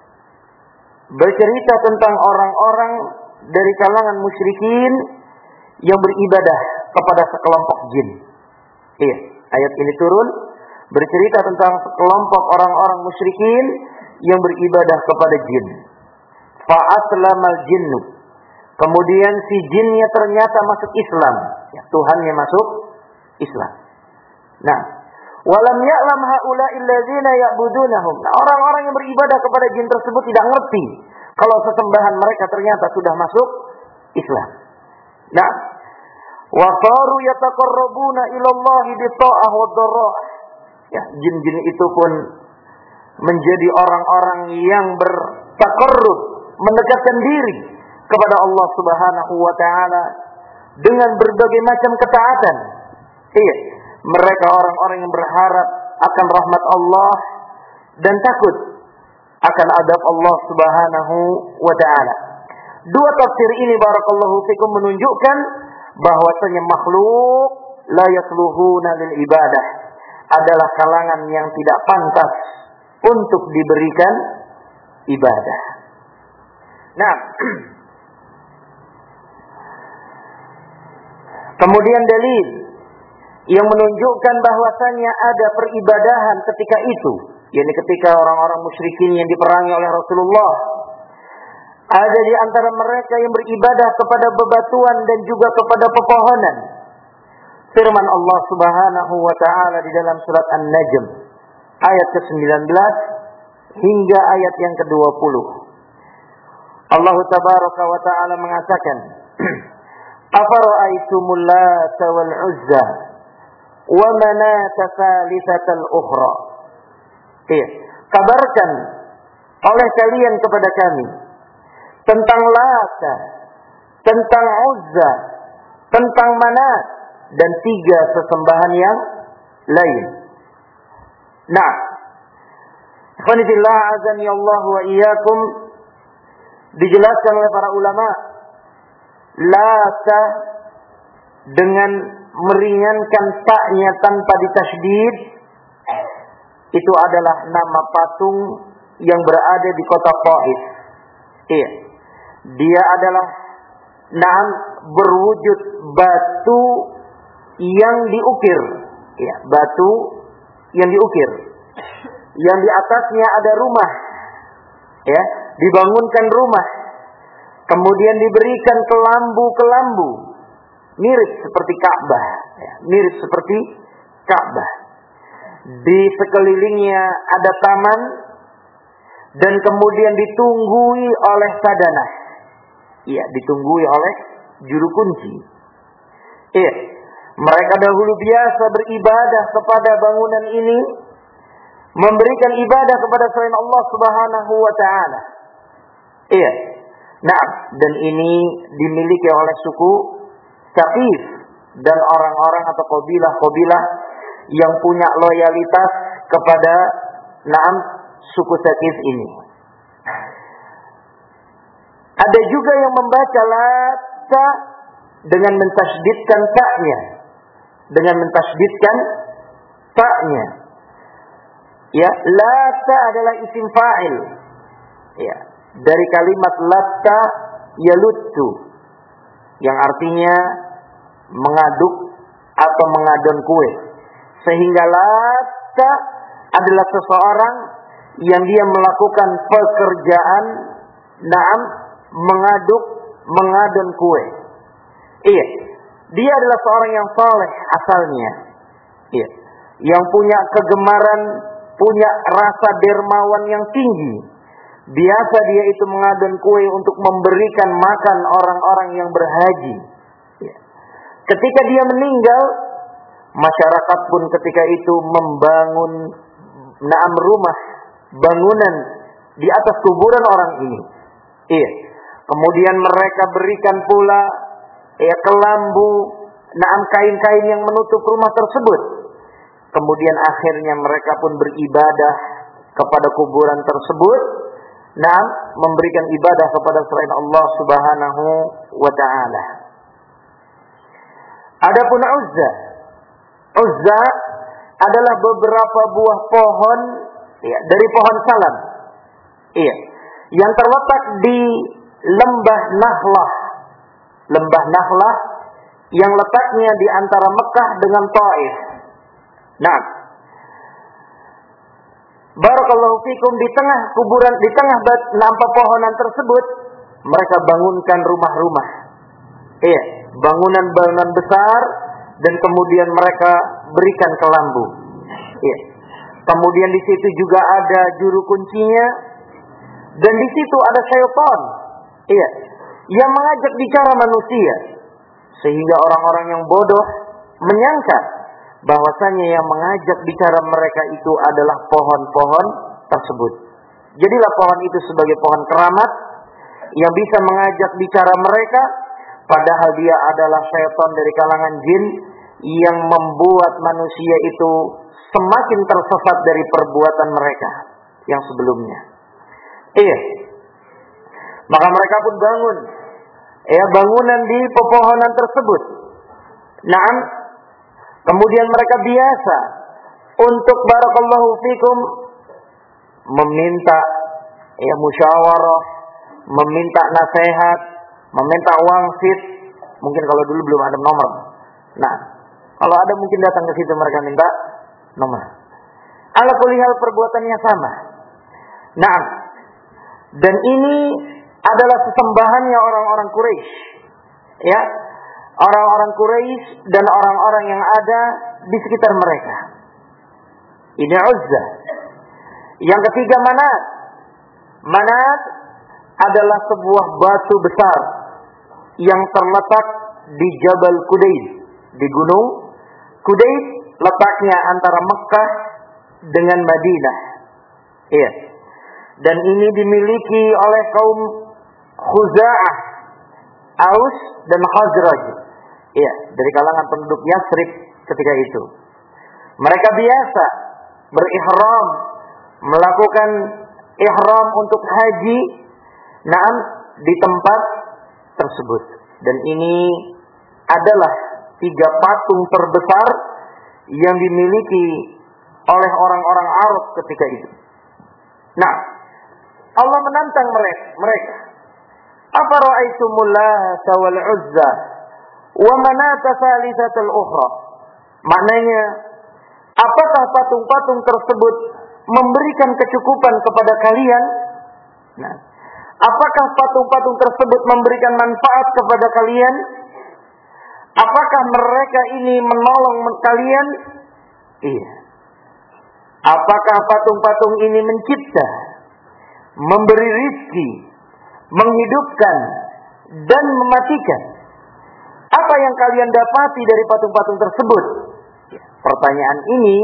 bercerita tentang orang-orang dari kalangan musyrikin yang beribadah kepada sekelompok jin. Iya, ayat ini turun bercerita tentang sekelompok orang-orang musyrikin yang beribadah kepada jin. Fa'aslamal jinnu. Kemudian si jinnya ternyata masuk Islam. Ya, Tuhannya masuk Islam. Nah, walam ya'lam haula'il ladzina ya'budunahum. Nah, orang-orang yang beribadah kepada jin tersebut tidak ngerti kalau sesembahan mereka ternyata sudah masuk Islam. Nah, wa qaru yataqarrabuna ila Allah bi-tha'ah wa dharra. Ya, jin-jin itu pun menjadi orang-orang yang bertaqarrub, mendekatkan diri kepada Allah Subhanahu wa taala dengan berbagai macam ketaatan. Iya, mereka orang-orang yang berharap akan rahmat Allah dan takut akan adab Allah Subhanahu wa taala. Dua tafsir ini barakallahu fikum menunjukkan bahwasanya makhluk la yasluhuna lil ibadah adalah kalangan yang tidak pantas untuk diberikan ibadah. Nah, kemudian dalil yang menunjukkan bahwasanya ada peribadahan ketika itu, yakni ketika orang-orang musyrikin yang diperangi oleh Rasulullah, ada di antara mereka yang beribadah kepada bebatuan dan juga kepada pepohonan. Firman Allah Subhanahu wa taala di dalam surat An-Najm ayat ke sembilan belas hingga ayat yang ke dua puluh. Allah tabaraka wa taala mengatakan, "Afara'aitumul Lata wal Uzza wa Manata tsalitsatal ukhra." Iya, kabarkan oleh kalian kepada kami tentang Lata, tentang Uzza, tentang Manat dan tiga sesembahan yang lain. Nah, ikhwanillah azani Allah wa iyyakum, dijelaskan oleh para ulama, Lata dengan meringankan taknya tanpa ditasydid itu adalah nama patung yang berada di kota Taif. Iya, dia adalah nam berwujud batu yang diukir, ya, batu yang diukir, yang di atasnya ada rumah, ya, dibangunkan rumah, kemudian diberikan kelambu-kelambu, mirip seperti Ka'bah, ya, mirip seperti Ka'bah. Di sekelilingnya ada taman dan kemudian ditunggui oleh sadanah, ya, ditunggui oleh juru kunci. Iya. Mereka dahulu biasa beribadah kepada bangunan ini, memberikan ibadah kepada selain Allah Subhanahu wa taala. Iya. Nah, dan ini dimiliki oleh suku Saqif dan orang-orang atau kabilah-kabilah yang punya loyalitas kepada naam suku Saqif ini. Ada juga yang membaca Lata dengan mentasydidkan ta'nya. Dengan mentasydidkan ta'nya. Ya, Lata adalah isim fa'il. Ya, dari kalimat latta yaluttu, yang artinya mengaduk atau mengadon kue. Sehingga Lata adalah seseorang yang dia melakukan pekerjaan naam mengaduk, mengadon kue. Iya, dia adalah seorang yang saleh asalnya. Iya, yang punya kegemaran, punya rasa dermawan yang tinggi. Biasa dia itu mengadon kue untuk memberikan makan orang-orang yang berhaji. Iya. Ketika dia meninggal, masyarakat pun ketika itu membangun naam rumah, bangunan di atas kuburan orang ini. Iya. Kemudian mereka berikan pula ya kelambu, naam kain-kain yang menutup rumah tersebut. Kemudian akhirnya mereka pun beribadah kepada kuburan tersebut, naam memberikan ibadah kepada selain Allah Subhanahu wa taala. Adapun Uzza, Uzza adalah beberapa buah pohon, ya, dari pohon salam, iya, yang terletak di lembah Nakhlah. Lembah Nakhlah yang letaknya di antara Mekah dengan Taif. Nah, barakallahu fikum, di tengah kuburan, di tengah enam pepohonan tersebut, mereka bangunkan rumah-rumah. Iya, bangunan-bangunan besar, dan kemudian mereka berikan kelambu. Iya. Kemudian di situ juga ada juru kuncinya, dan di situ ada syaitan. Iya, yang mengajak bicara manusia, sehingga orang-orang yang bodoh menyangka bahwasanya yang mengajak bicara mereka itu adalah pohon-pohon tersebut. Jadilah pohon itu sebagai pohon keramat yang bisa mengajak bicara mereka, padahal dia adalah syaitan dari kalangan jin yang membuat manusia itu semakin tersesat dari perbuatan mereka yang sebelumnya. Iya. Maka mereka pun bangun, ya, bangunan di pepohonan tersebut. Naam. Kemudian mereka biasa untuk barakallahu fikum meminta, ya, musyawarah, meminta nasihat, meminta wangsit. Mungkin kalau dulu belum ada nomor. Nah, kalau ada mungkin datang ke situ mereka minta nomor. Ala kulli hal perbuatannya sama. Nah, dan ini adalah sesembahannya orang-orang Quraisy. Ya, orang-orang Quraisy dan orang-orang yang ada di sekitar mereka. Ini Uzza. Yang ketiga Manat. Manat adalah sebuah batu besar yang terletak di Jabal Qudayd, di gunung Qudayd, letaknya antara Mekah dengan Madinah. Iya. Dan ini dimiliki oleh kaum Khuza'ah, Aus dan Khazraj. Iya, dari kalangan penduduk Yathrib ketika itu. Mereka biasa berihram, melakukan ihram untuk haji, naam, di tempat tersebut. Dan ini adalah tiga patung terbesar yang dimiliki oleh orang-orang Arab ketika itu. Nah, Allah menantang mereka. Apa ra'aitumul Lata wal Uzza wa Manata tsalitsatul ukhra? Maknanya, apakah patung-patung tersebut memberikan kecukupan kepada kalian? Nah, apakah patung-patung tersebut memberikan manfaat kepada kalian? Apakah mereka ini menolong kalian? Iya. Apakah patung-patung ini mencipta, memberi rizki, menghidupkan, dan mematikan? Apa yang kalian dapati dari patung-patung tersebut? Pertanyaan ini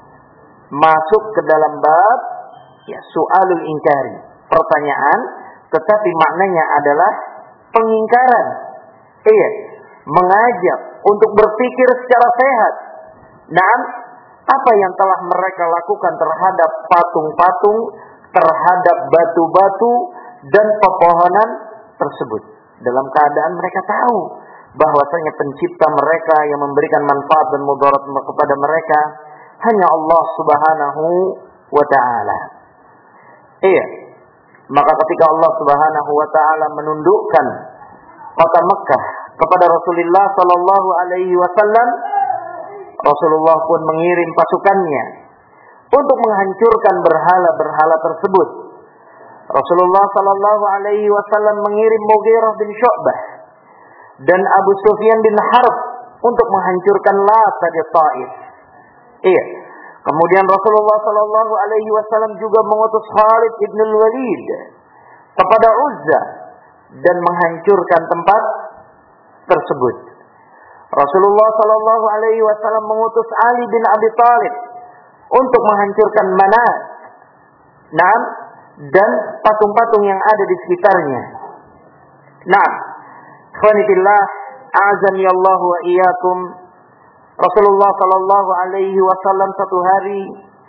masuk ke dalam bab, ya, su'alul inkari. Pertanyaan, tetapi maknanya adalah pengingkaran. Iya, mengajak untuk berpikir secara sehat. Nah, apa yang telah mereka lakukan terhadap patung-patung, terhadap batu-batu dan pepohonan tersebut, dalam keadaan mereka tahu bahwasanya pencipta mereka yang memberikan manfaat dan mudarat kepada mereka hanya Allah Subhanahu wa ta'ala. Iya. Maka ketika Allah Subhanahu wa ta'ala menundukkan kota Mekah kepada Rasulullah sallallahu alaihi wasallam, Rasulullah pun mengirim pasukannya untuk menghancurkan berhala-berhala tersebut. Rasulullah sallallahu alaihi wasallam mengirim Mughirah bin Syu'bah dan Abu Sufyan bin Harb untuk menghancurkan Lat di Taif. Iya. Kemudian Rasulullah sallallahu alaihi wasallam juga mengutus Khalid bin Walid kepada Uzza dan menghancurkan tempat tersebut. Rasulullah sallallahu alaihi wasallam mengutus Ali bin Abi Thalib untuk menghancurkan Manat, Naam, dan patung-patung yang ada di sekitarnya. Nah, khawanitillah, a'azani Allah wa iyyakum. Rasulullah sallallahu alaihi wasallam satu hari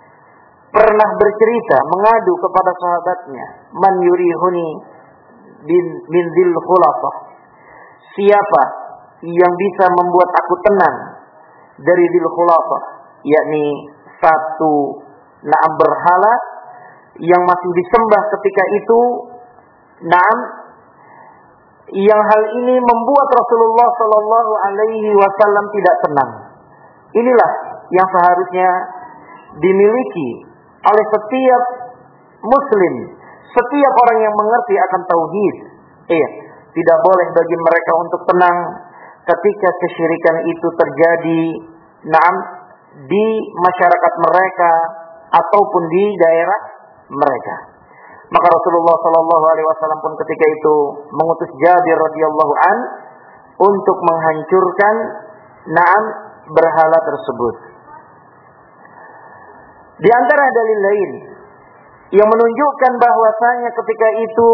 pernah bercerita, mengadu kepada sahabatnya, man yurihuni bin min dzil khulafah. Siapa yang bisa membuat aku tenang dari dzil khulafah, yakni satu naam berhala yang masih disembah ketika itu, naam, yang hal ini membuat Rasulullah Shallallahu Alaihi Wasallam tidak tenang. Inilah yang seharusnya dimiliki oleh setiap Muslim, setiap orang yang mengerti akan tauhid. Iya, tidak boleh bagi mereka untuk tenang ketika kesyirikan itu terjadi, naam, di masyarakat mereka ataupun di daerah mereka. Maka Rasulullah Shallallahu Alaihi Wasallam pun ketika itu mengutus Jabir radhiyallahu an untuk menghancurkan naam berhala tersebut. Di antara dalil lain yang menunjukkan bahwasanya ketika itu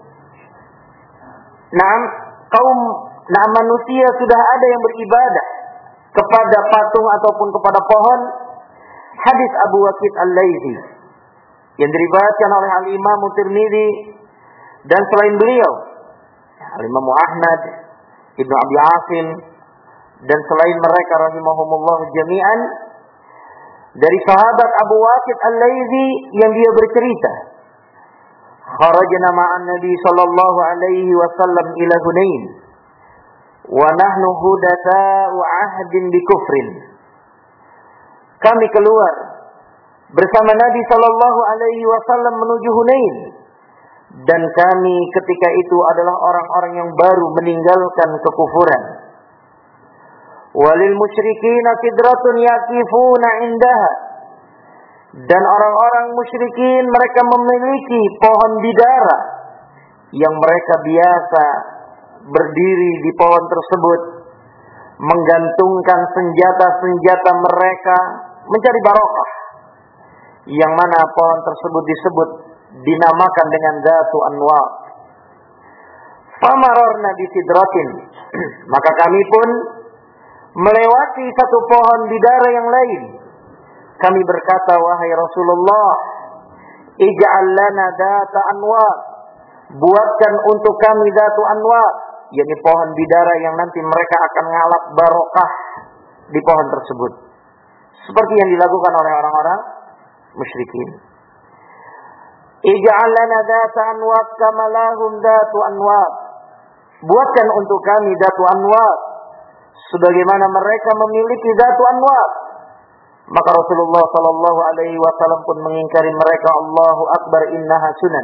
naam kaum naam manusia sudah ada yang beribadah kepada patung ataupun kepada pohon, hadis Abu Waqid Al-Laitsi yang diriwayatkan oleh Al-Imam Tirmidzi dan selain beliau Al-Imam Ahmad, Ibnu Abi Asim dan selain mereka rahimahumullah jami'an, dari sahabat Abu Waqid Al-Laitsi yang dia bercerita, kharajna ma'an Nabi sallallahu alaihi wasallam ila Hunain wa nahnu hudatsa'u 'ahdin bi kufrin. Kami keluar bersama Nabi sallallahu alaihi wasallam menuju Hunain, dan kami ketika itu adalah orang-orang yang baru meninggalkan kekufuran. Walil musyrikin sidratun yaqifuna indaha, dan orang-orang musyrikin mereka memiliki pohon bidara yang mereka biasa berdiri di pohon tersebut, menggantungkan senjata-senjata mereka mencari barokah, yang mana pohon tersebut disebut dinamakan dengan Dzatu Anwar. Famararna bi sidratin, maka kami pun melewati satu pohon bidara yang lain. Kami berkata, wahai Rasulullah, ij'al lana Dzata Anwar, buatkan untuk kami Dzatu Anwar, yakni pohon bidara yang nanti mereka akan ngalap barokah di pohon tersebut, seperti yang dilakukan oleh orang-orang musyrikin. Ij'al lana Dzata Anwar kama lahum Dzatu Anwar, buatkan untuk kami Dzatu Anwar sebagaimana mereka memiliki Dzatu Anwar. Maka Rasulullah sallallahu alaihi wasallam pun mengingkari mereka, Allahu akbar, innaha sunan.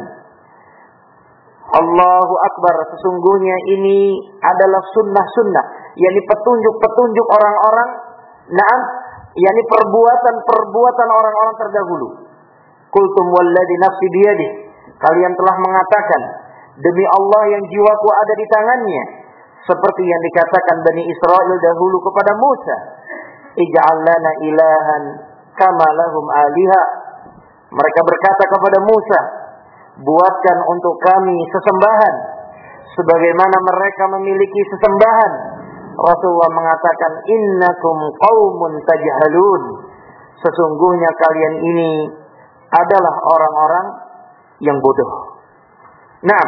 Allahu akbar, sesungguhnya ini adalah sunnah-sunnah, yakni petunjuk-petunjuk orang-orang, naam, yakni perbuatan-perbuatan orang-orang terdahulu. Qultum walladzi nafsi biyadihi, kalian telah mengatakan demi Allah yang jiwaku ada di tangannya, seperti yang dikatakan Bani Israel dahulu kepada Musa, ij'al lana ilahan kama lahum aliha. Mereka berkata kepada Musa, buatkan untuk kami sesembahan sebagaimana mereka memiliki sesembahan. Rasulullah mengatakan, innakum qaumun tajhalun, sesungguhnya kalian ini adalah orang-orang yang bodoh. Nah,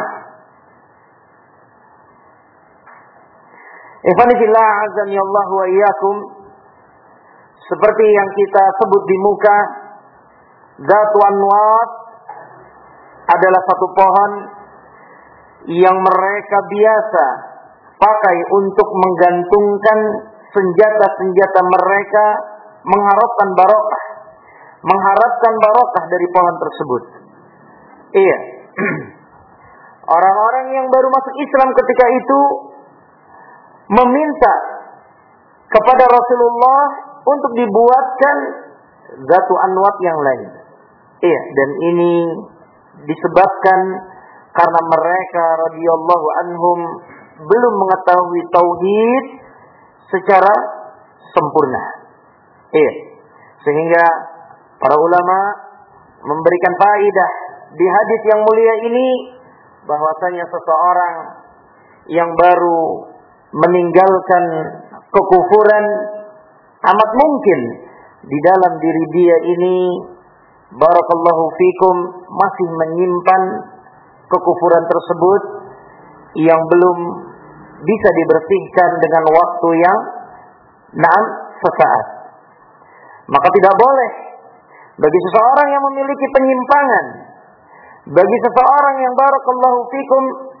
ikhwani fillah azani Allah wa iyyakum, seperti yang kita sebut di muka, Dzatu Anwar adalah satu pohon yang mereka biasa pakai untuk menggantungkan senjata-senjata mereka, mengharapkan barokah, mengharapkan barokah dari pohon tersebut. Iya. Orang-orang yang baru masuk Islam ketika itu meminta kepada Rasulullah untuk dibuatkan Dzatu Anwar yang lain. Iya, dan ini disebabkan karena mereka radhiyallahu anhum belum mengetahui tauhid secara sempurna. Iya. Sehingga para ulama memberikan faedah di hadis yang mulia ini bahwasanya seseorang yang baru meninggalkan kekufuran amat mungkin di dalam diri dia ini, barakallahu fikum, masih menyimpan kekufuran tersebut yang belum bisa dibersihkan dengan waktu yang naam sesaat. Maka tidak boleh bagi seseorang yang memiliki penyimpangan, bagi seseorang yang barakallahu fikum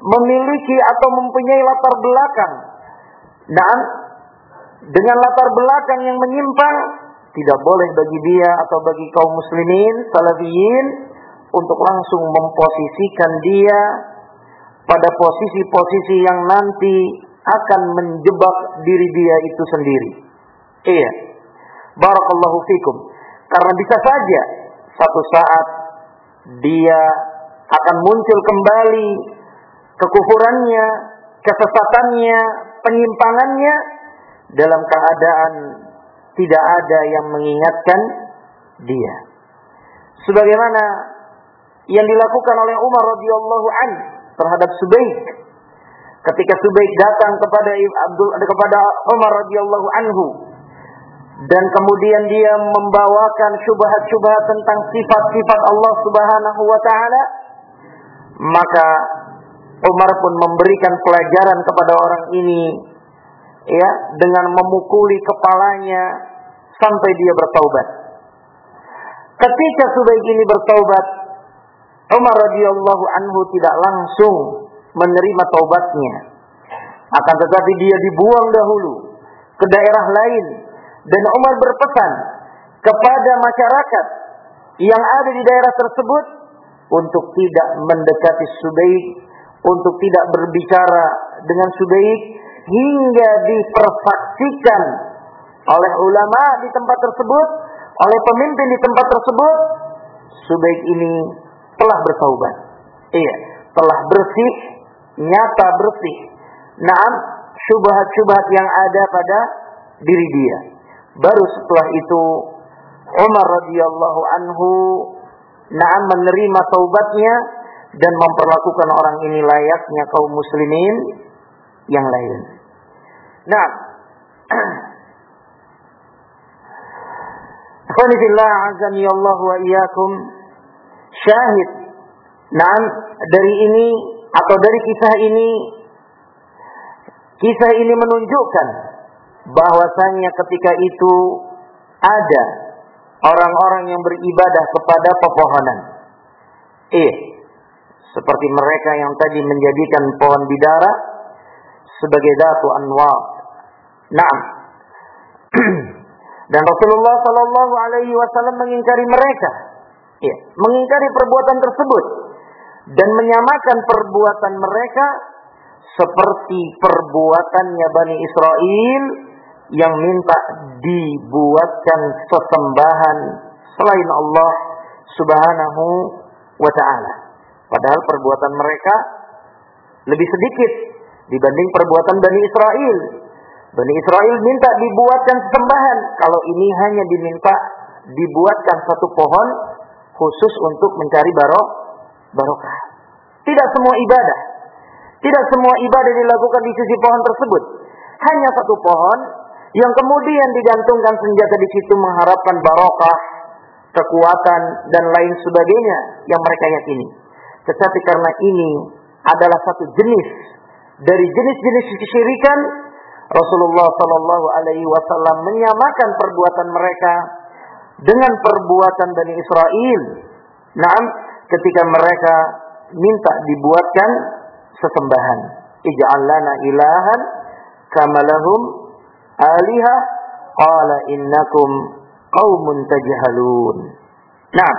memiliki atau mempunyai latar belakang. Nah, dengan latar belakang yang menyimpang, tidak boleh bagi dia atau bagi kaum muslimin, salafiyin, untuk langsung memposisikan dia pada posisi-posisi yang nanti akan menjebak diri dia itu sendiri. Iya. Barakallahu fikum. Karena bisa saja satu saat dia akan muncul kembali kekufurannya, kesesatannya, penyimpangannya dalam keadaan tidak ada yang mengingatkan dia. Sebagaimana yang dilakukan oleh Umar radhiyallahu anhu terhadap Subaik. Ketika Subaik datang kepada Abdul kepada Umar radhiyallahu anhu dan kemudian dia membawakan syubhat-syubhat tentang sifat-sifat Allah Subhanahu wa taala, maka Umar pun memberikan pelajaran kepada orang ini, ya, dengan memukuli kepalanya sampai dia bertaubat. Ketika Subaik ini bertaubat, Umar radhiyallahu anhu tidak langsung menerima taubatnya, akan tetapi dia dibuang dahulu ke daerah lain, dan Umar berpesan kepada masyarakat yang ada di daerah tersebut untuk tidak mendekati Subaik, untuk tidak berbicara dengan Subaik, hingga dipersaksikan oleh ulama di tempat tersebut, oleh pemimpin di tempat tersebut, Subaik ini telah bertaubat. Iya, telah bersih, nyata bersih. Naam, syubhat-syubhat yang ada pada diri dia. Baru setelah itu Umar radhiyallahu anhu naam menerima taubatnya dan memperlakukan orang ini layaknya kaum muslimin yang lain. Nah, akhwani fillah azani Allah wa iyyakum, syahid naam dari ini atau dari kisah ini, kisah ini menunjukkan bahwasanya ketika itu ada orang-orang yang beribadah kepada pepohonan. Eh, seperti mereka yang tadi menjadikan pohon bidara sebagai datu anwar. Naam. Dan Rasulullah sallallahu alaihi wasallam mengingkari mereka. Ya, mengingkari perbuatan tersebut dan menyamakan perbuatan mereka seperti perbuatannya Bani Israel yang minta dibuatkan sesembahan selain Allah Subhanahu wa ta'ala. Padahal perbuatan mereka lebih sedikit dibanding perbuatan Bani Israel. Bani Israel minta dibuatkan sesembahan, kalau ini hanya diminta dibuatkan satu pohon khusus untuk mencari barok, barokah. Tidak semua ibadah, tidak semua ibadah dilakukan di sisi pohon tersebut. Hanya satu pohon yang kemudian digantungkan senjata di situ mengharapkan barokah, kekuatan dan lain sebagainya yang mereka yakini. Tetapi karena ini adalah satu jenis dari jenis-jenis kesyirikan, Rasulullah Shallallahu Alaihi Wasallam menyamakan perbuatan mereka dengan perbuatan Bani Israel. Naam, ketika mereka minta dibuatkan sesembahan. Ij'al lana ilahan kama lahum aliha qala innakum qaumun tajhalun. Nah,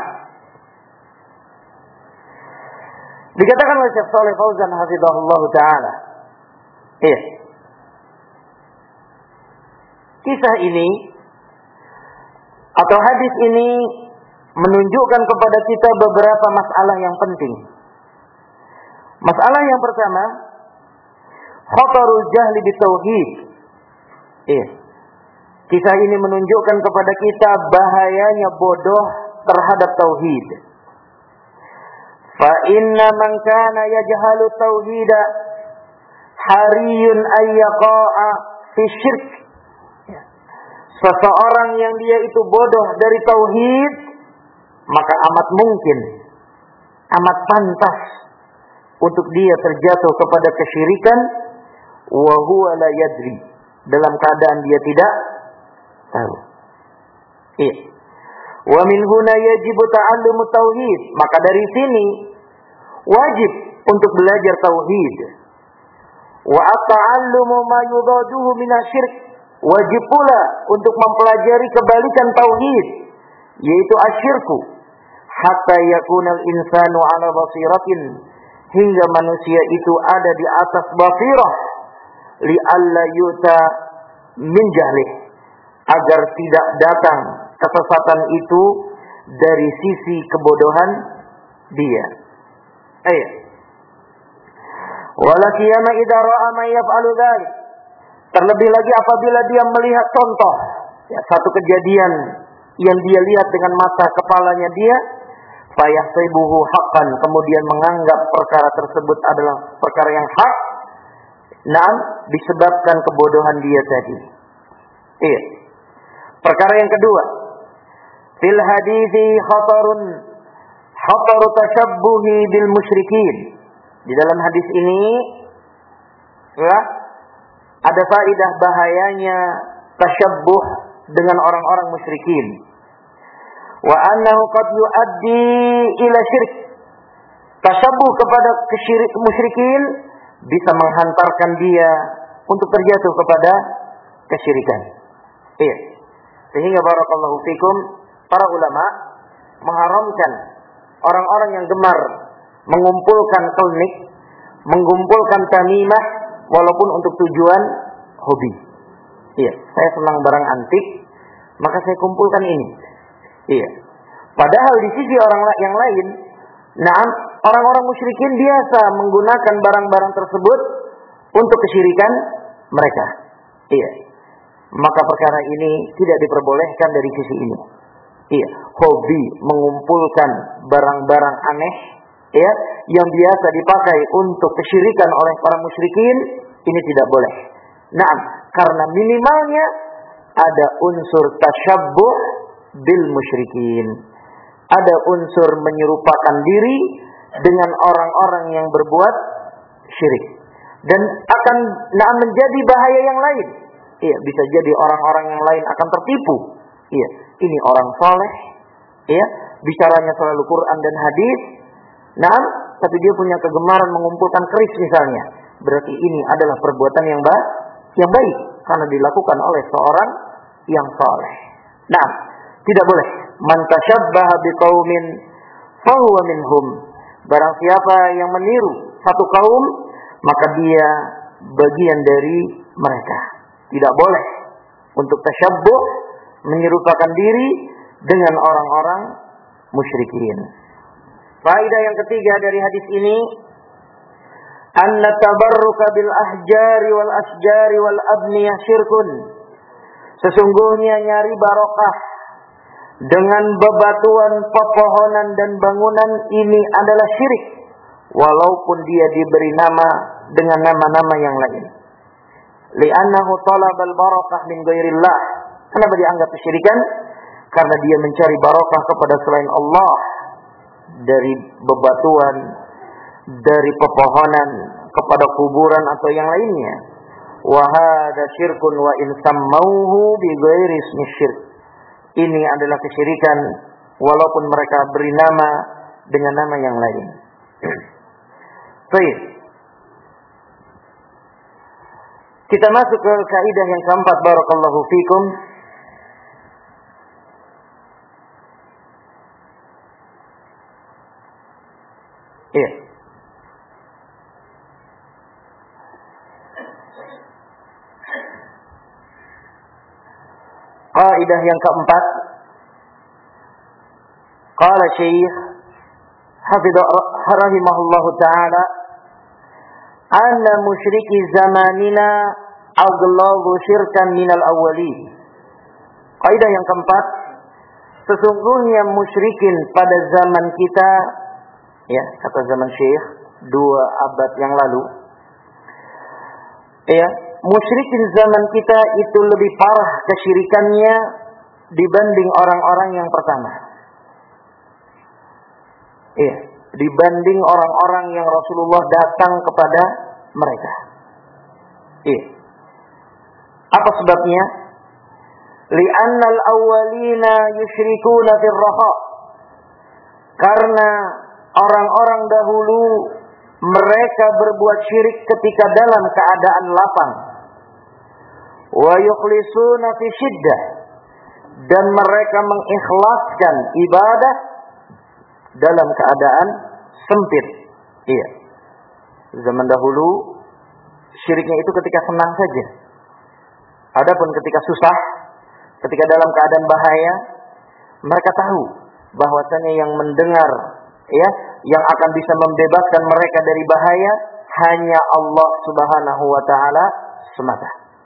dikatakan oleh Syekh Shalih Fauzan hafizahullah taala, iya, kisah ini atau hadis ini menunjukkan kepada kita beberapa masalah yang penting. Masalah yang pertama, khatarul jahli bitauhid. Iya. Kisah ini menunjukkan kepada kita bahayanya bodoh terhadap tauhid. Fa inna man kana yajhalu tauhida hariyun ay yaqa'a fi syirk. Seseorang yang dia itu bodoh dari tauhid, maka amat mungkin, amat pantas untuk dia terjatuh kepada kesyirikan, wa huwa la yadri, dalam keadaan dia tidak tahu. Iya. Wa min huna yajibu ta'allumu tauhid, maka dari sini wajib untuk belajar tauhid. Wa at-ta'allumu ma yudaduhu minasyirk, wajib pula untuk mempelajari kebalikan tauhid, yaitu asyirku, hatta yakunal insanu ala basiratin, hingga manusia itu ada di atas basirah, li alla yuta min jahlih, agar tidak datang kesesatan itu dari sisi kebodohan dia. Ayat. Wala siyama idza ra'a man yaf'alu dzalik. Terlebih lagi apabila dia melihat contoh, ya, satu kejadian yang dia lihat dengan mata kepalanya dia, fayahsibuhu haqqan, kemudian menganggap perkara tersebut adalah perkara yang hak, naam, disebabkan kebodohan dia tadi. Iya. Perkara yang kedua, fil hadithi khatarun khataru tashabbuhi bil musyrikin. Di dalam hadis ini, ya, ada faedah bahayanya tasyabbuh dengan orang-orang musyrikin. Wa annahu qad yuaddi ila syirk. Tasyabbuh kepada kesyirik musyrikin bisa menghantarkan dia untuk terjatuh kepada kesyirikan. Iya. Sehingga barakallahu fikum, para ulama mengharamkan orang-orang yang gemar mengumpulkan klinik, mengumpulkan tamimah walaupun untuk tujuan hobi. Iya, saya senang barang antik, maka saya kumpulkan ini. Iya. Padahal di sisi orang yang lain, nah, orang-orang musyrikin biasa menggunakan barang-barang tersebut untuk kesyirikan mereka. Iya. Maka perkara ini tidak diperbolehkan dari sisi ini. Iya, hobi mengumpulkan barang-barang aneh, ya, yang biasa dipakai untuk kesyirikan oleh para musyrikin, ini tidak boleh. Nah, karena minimalnya ada unsur tasyabbuh bil musyrikin. Ada unsur menyerupakan diri dengan orang-orang yang berbuat syirik. Dan akan nah, menjadi bahaya yang lain. Iya, bisa jadi orang-orang yang lain akan tertipu. Iya, ini orang soleh, iya, bicaranya selalu Quran dan hadis. Nah, tapi dia punya kegemaran mengumpulkan keris misalnya. Berarti ini adalah perbuatan yang baik, yang baik karena dilakukan oleh seorang yang soleh. Nah, tidak boleh. Man tashabbaha biqaumin fahuwa minhum. Barang siapa yang meniru satu kaum, maka dia bagian dari mereka. Tidak boleh untuk tasyabbuh, menyerupakan diri dengan orang-orang musyrikin. Faedah yang ketiga dari hadis ini, anna tabarruka bil ahjari wal asjari wal abniyah syirkun. Sesungguhnya nyari barokah dengan bebatuan, pepohonan dan bangunan ini adalah syirik, walaupun dia diberi nama dengan nama-nama yang lain. Li'annahu talabal barakah min ghairillah. Kenapa dianggap kesyirikan? Karena dia mencari barokah kepada selain Allah, dari bebatuan, dari pepohonan, kepada kuburan atau yang lainnya. Wa hadza syirkun wa in sammauhu bi ghairi ismi syirk. Ini adalah kesyirikan walaupun mereka beri nama dengan nama yang lain. Baik. Kita masuk ke kaidah yang keempat, barakallahu fikum. Iya. Kaidah yang keempat, qala Syekh hafidhahu rahimahullahu taala, anna musyriki zamanina aghlazu syirkan minal awwalin. Kaidah yang keempat, sesungguhnya musyrikin pada zaman kita, ya, kata zaman Syekh dua abad yang lalu, ya, musyrikin zaman kita itu lebih parah kesyirikannya dibanding orang-orang yang pertama. Iya, dibanding orang-orang yang Rasulullah datang kepada mereka. Iya. Apa sebabnya? Li'annal awwalina yusyrikuna fir raha. Karena orang-orang dahulu mereka berbuat syirik ketika dalam keadaan lapang. Wa yukhlisuna fi syiddah, dan mereka mengikhlaskan ibadah dalam keadaan sempit. Iya. Zaman dahulu syiriknya itu ketika senang saja. Adapun ketika susah, ketika dalam keadaan bahaya, mereka tahu bahwasanya yang mendengar, ya, yang akan bisa membebaskan mereka dari bahaya hanya Allah Subhanahu wa taala semata.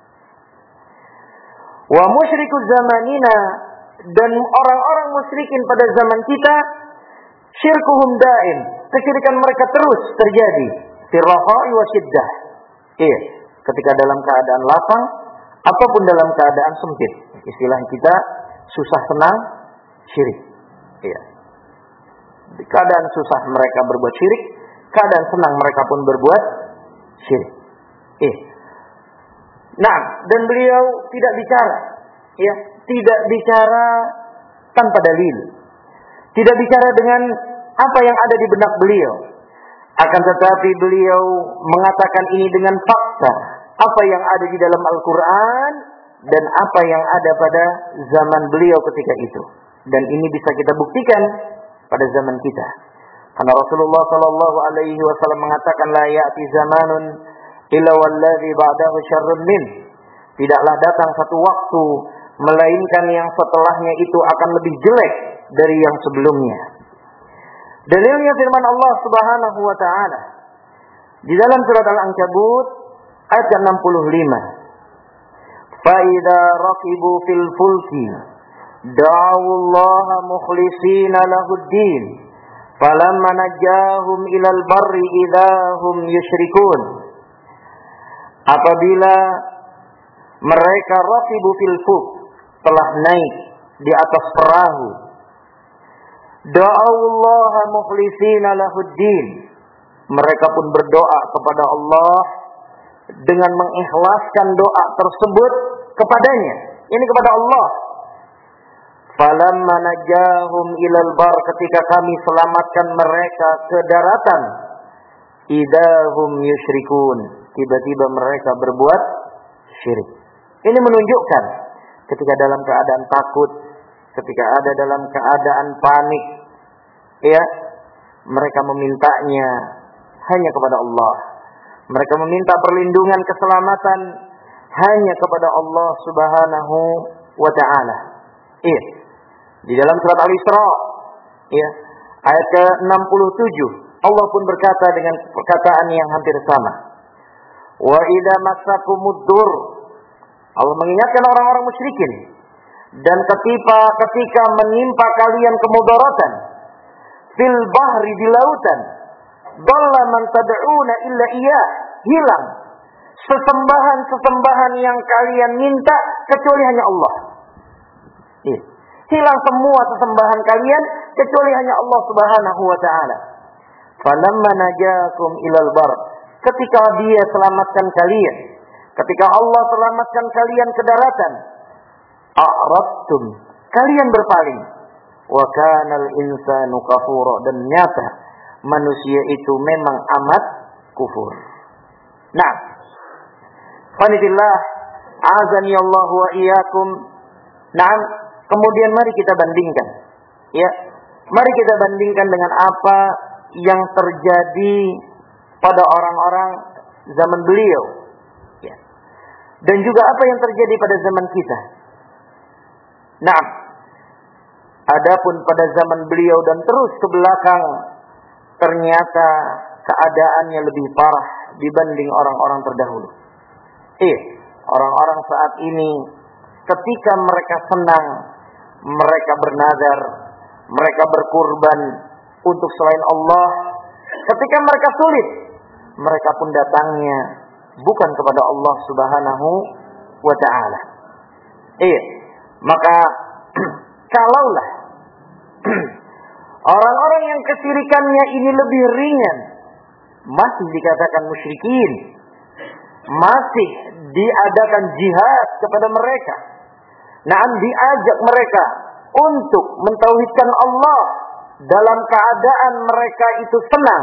Wa musyriku zamanina, dan orang-orang musyrikin pada zaman kita, syirkuhum daim, kesyirikan mereka terus terjadi, fi rafa'i wa syiddah. Iya, ketika dalam keadaan lapang ataupun dalam keadaan sempit. Istilah kita susah senang syirik. Iya. Di keadaan susah mereka berbuat syirik, keadaan senang mereka pun berbuat syirik. Iya. Nah, dan beliau tidak bicara, ya, tidak bicara tanpa dalil. Tidak bicara dengan apa yang ada di benak beliau. Akan tetapi beliau mengatakan ini dengan fakta, apa yang ada di dalam Al-Quran dan apa yang ada pada zaman beliau ketika itu. Dan ini bisa kita buktikan pada zaman kita. Karena Rasulullah sallallahu alaihi wasallam mengatakan, la ya'ti zamanun illa walladhi ba'dahu syarrun min. Tidaklah datang satu waktu melainkan yang setelahnya itu akan lebih jelek dari yang sebelumnya. Dalilnya firman Allah Subhanahu wa taala di dalam surat Al-Ankabut ayat enam puluh lima. Fa idza raqibu fil fulki da'u Allah mukhlishina lahud-din falamma najahum ilal barri idahum yusyrikun. Apabila mereka raqibu fil fulk, telah naik di atas perahu, da'allaha mukhlishina lahuddin, mereka pun berdoa kepada Allah dengan mengikhlaskan doa tersebut kepadanya, ini kepada Allah. Falamma najahum ilal bar, ketika kami selamatkan mereka ke daratan, idahum yusyrikun, tiba-tiba mereka berbuat syirik. Ini menunjukkan ketika dalam keadaan takut, ketika ada dalam keadaan panik, ya, mereka memintanya hanya kepada Allah. Mereka meminta perlindungan, keselamatan hanya kepada Allah Subhanahu wa taala. Iya. Di dalam surat Al-Isra, ya, ayat ke enam puluh tujuh, Allah pun berkata dengan perkataan yang hampir sama. Wa idza massakumud-dur, Allah mengingatkan orang-orang musyrikin, dan ketika ketika menimpa kalian kemudaratan fil bahri, di lautan, dhalla man tad'una illa iyyah, hilang sesembahan-sesembahan yang kalian minta kecuali hanya Allah. Iya. Hilang semua sesembahan kalian kecuali hanya Allah Subhanahu wa taala. Falamma najakum ilal bar, ketika Dia selamatkan kalian, ketika Allah selamatkan kalian ke daratan, a'radtum, kalian berpaling. Wa kanal insanu kafura, dan nyata manusia itu memang amat kufur. Nah, qanitillah azani Allah wa iyyakum. Nah, kemudian mari kita bandingkan, ya, mari kita bandingkan dengan apa yang terjadi pada orang-orang zaman beliau, ya, dan juga apa yang terjadi pada zaman kita. Nah, adapun pada zaman beliau dan terus ke belakang, ternyata keadaannya lebih parah dibanding orang-orang terdahulu. Eh, orang-orang saat ini ketika mereka senang, mereka bernazar, mereka berkurban untuk selain Allah. Ketika mereka sulit, mereka pun datangnya bukan kepada Allah Subhanahu wa taala. Eh, maka kalaulah orang-orang yang kesyirikannya ini lebih ringan, masih dikatakan musyrikin, masih diadakan jihad kepada mereka, naam, diajak mereka untuk mentauhidkan Allah dalam keadaan mereka itu senang,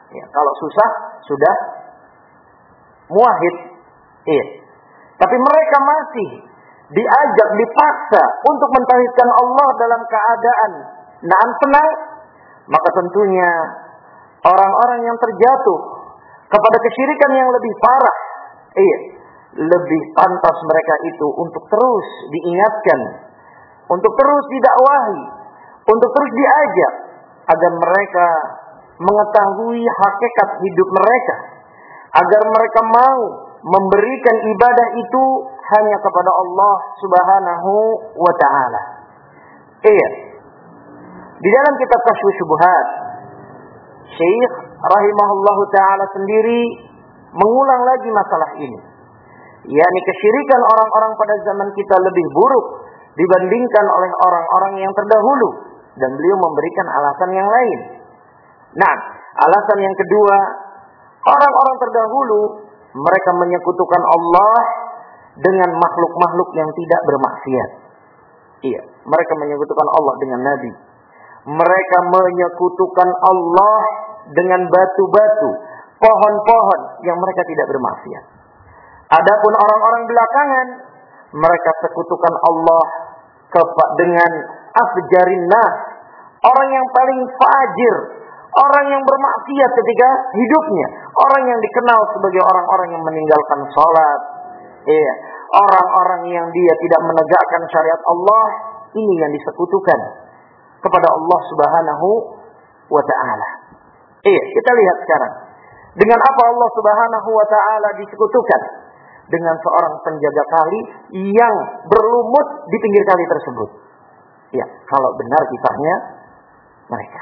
Ya, kalau susah sudah muwahhid. Iya. Tapi mereka masih diajak, dipaksa untuk mentauhidkan Allah dalam keadaan naam senang, maka tentunya orang-orang yang terjatuh kepada kesyirikan yang lebih parah, iya, lebih pantas mereka itu untuk terus diingatkan, untuk terus didakwahi, untuk terus diajak agar mereka mengetahui hakikat hidup mereka, agar mereka mau memberikan ibadah itu hanya kepada Allah Subhanahu wa taala. Iya. Di dalam kitab Kasyfus Syubhat, Syekh rahimahullahu taala sendiri mengulang lagi masalah ini. yakni kesyirikan orang-orang pada zaman kita lebih buruk dibandingkan oleh orang-orang yang terdahulu, dan beliau memberikan alasan yang lain. Nah, alasan yang kedua, orang-orang terdahulu mereka menyekutukan Allah dengan makhluk-makhluk yang tidak bermaksiat. Iya, mereka menyekutukan Allah dengan nabi. Mereka menyekutukan Allah dengan batu-batu, pohon-pohon yang mereka tidak bermaksiat. Adapun orang-orang belakangan, mereka sekutukan Allah dengan afjarin nas, orang yang paling fajir, orang yang bermaksiat ketika hidupnya, orang yang dikenal sebagai orang-orang yang meninggalkan salat, iya, orang-orang yang dia tidak menegakkan syariat Allah, ini yang disekutukan kepada Allah Subhanahu wa taala. Iya, kita lihat sekarang. Dengan apa Allah Subhanahu wa taala disekutukan? Dengan seorang penjaga kali yang berlumut di pinggir kali tersebut. Ya, kalau benar kisahnya mereka.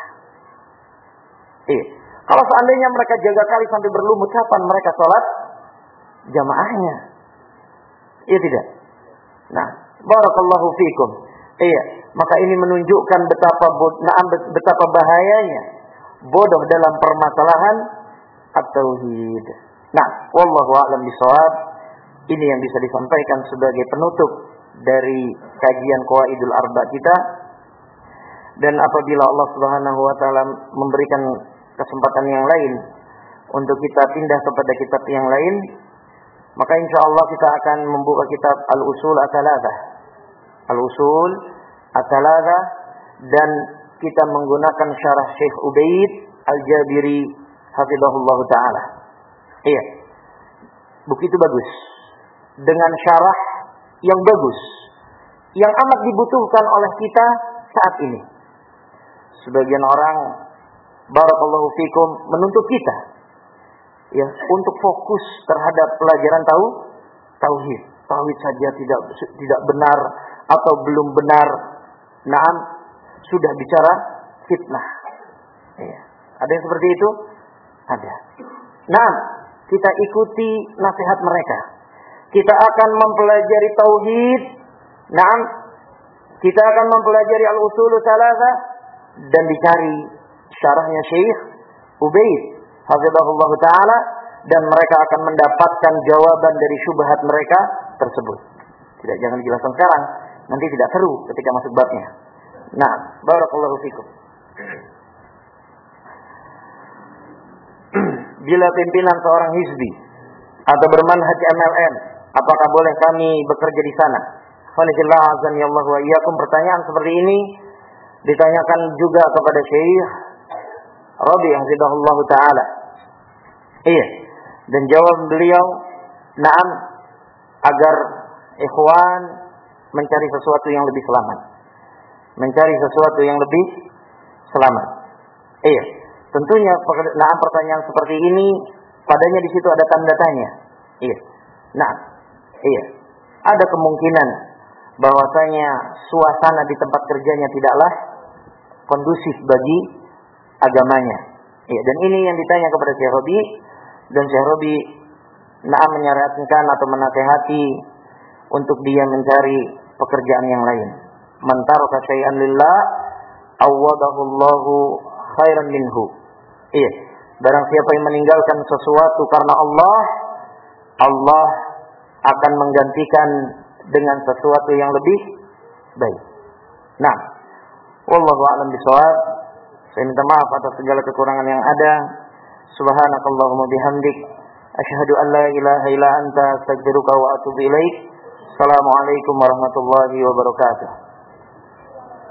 Iya. Kalau seandainya mereka jaga kali sampai berlumut, kapan mereka sholat jamaahnya? Iya tidak? Nah, barakallahu fikum. Iya, maka ini menunjukkan betapa bod- nah, betapa bahayanya bodoh dalam permasalahan at-tauhid. Nah, wallahu a'lam bishawab. Ini yang bisa disampaikan sebagai penutup dari kajian Qawaidul Arba kita. Dan apabila Allah Subhanahu wa taala memberikan kesempatan yang lain untuk kita pindah kepada kitab yang lain, maka insyaallah kita akan membuka kitab Al-Usul Ats-Tsalatsah. Al-Usul Ats-Tsalatsah, dan kita menggunakan syarah Syekh Ubaid Al-Jabiri hafizahullah taala. Iya. Buku itu bagus, dengan syarah yang bagus, yang amat dibutuhkan oleh kita saat ini. Sebagian orang, barakallahu fikum, menuntut kita ya untuk fokus terhadap pelajaran tahu tauhid. Tauhid saja tidak tidak benar atau belum benar. Naam, sudah bicara fitnah. Ya. Ada yang seperti itu? Ada. Nah, kita ikuti nasihat mereka. Kita akan mempelajari tauhid. Naam, kita akan mempelajari al-usul tsalatsa dan dicari syarahnya Syekh Ubaid hafizahullah taala, dan mereka akan mendapatkan jawaban dari syubhat mereka tersebut. Tidak, jangan dijelaskan sekarang, nanti tidak seru ketika masuk babnya. Nah, barakallahu fikum. Bila pimpinan seorang hizbi atau bermanhaj M L M, apakah boleh kami bekerja di sana? Qanillah azan ya Allah wa iyyakum. Pertanyaan seperti ini ditanyakan juga kepada Syekh Rabi hafizahullah taala. Iya. Dan jawab beliau, "Na'am," agar ikhwan mencari sesuatu yang lebih selamat. Mencari sesuatu yang lebih selamat. Iya. Tentunya na'am pertanyaan seperti ini padanya di situ ada tanda tanya. Iya. Nah, iya. Ada kemungkinan bahwasanya suasana di tempat kerjanya tidaklah kondusif bagi agamanya. Iya, dan ini yang ditanya kepada Syekh Rabi, dan Syekh Rabi na'am menyarankan atau menasihati untuk dia mencari pekerjaan yang lain. Man taraka syai'an lillah awadahu Allahu khairan minhu. Iya, barang siapa yang meninggalkan sesuatu karena Allah, Allah akan menggantikan dengan sesuatu yang lebih baik. Nah, wallahu a'lam bishawab. Saya minta maaf atas segala kekurangan yang ada, Subhanakallahumma bihamdik asyhadu an la ilaha illa anta astaghfiruka wa atubu ilaik. Assalamualaikum warahmatullahi wabarakatuh.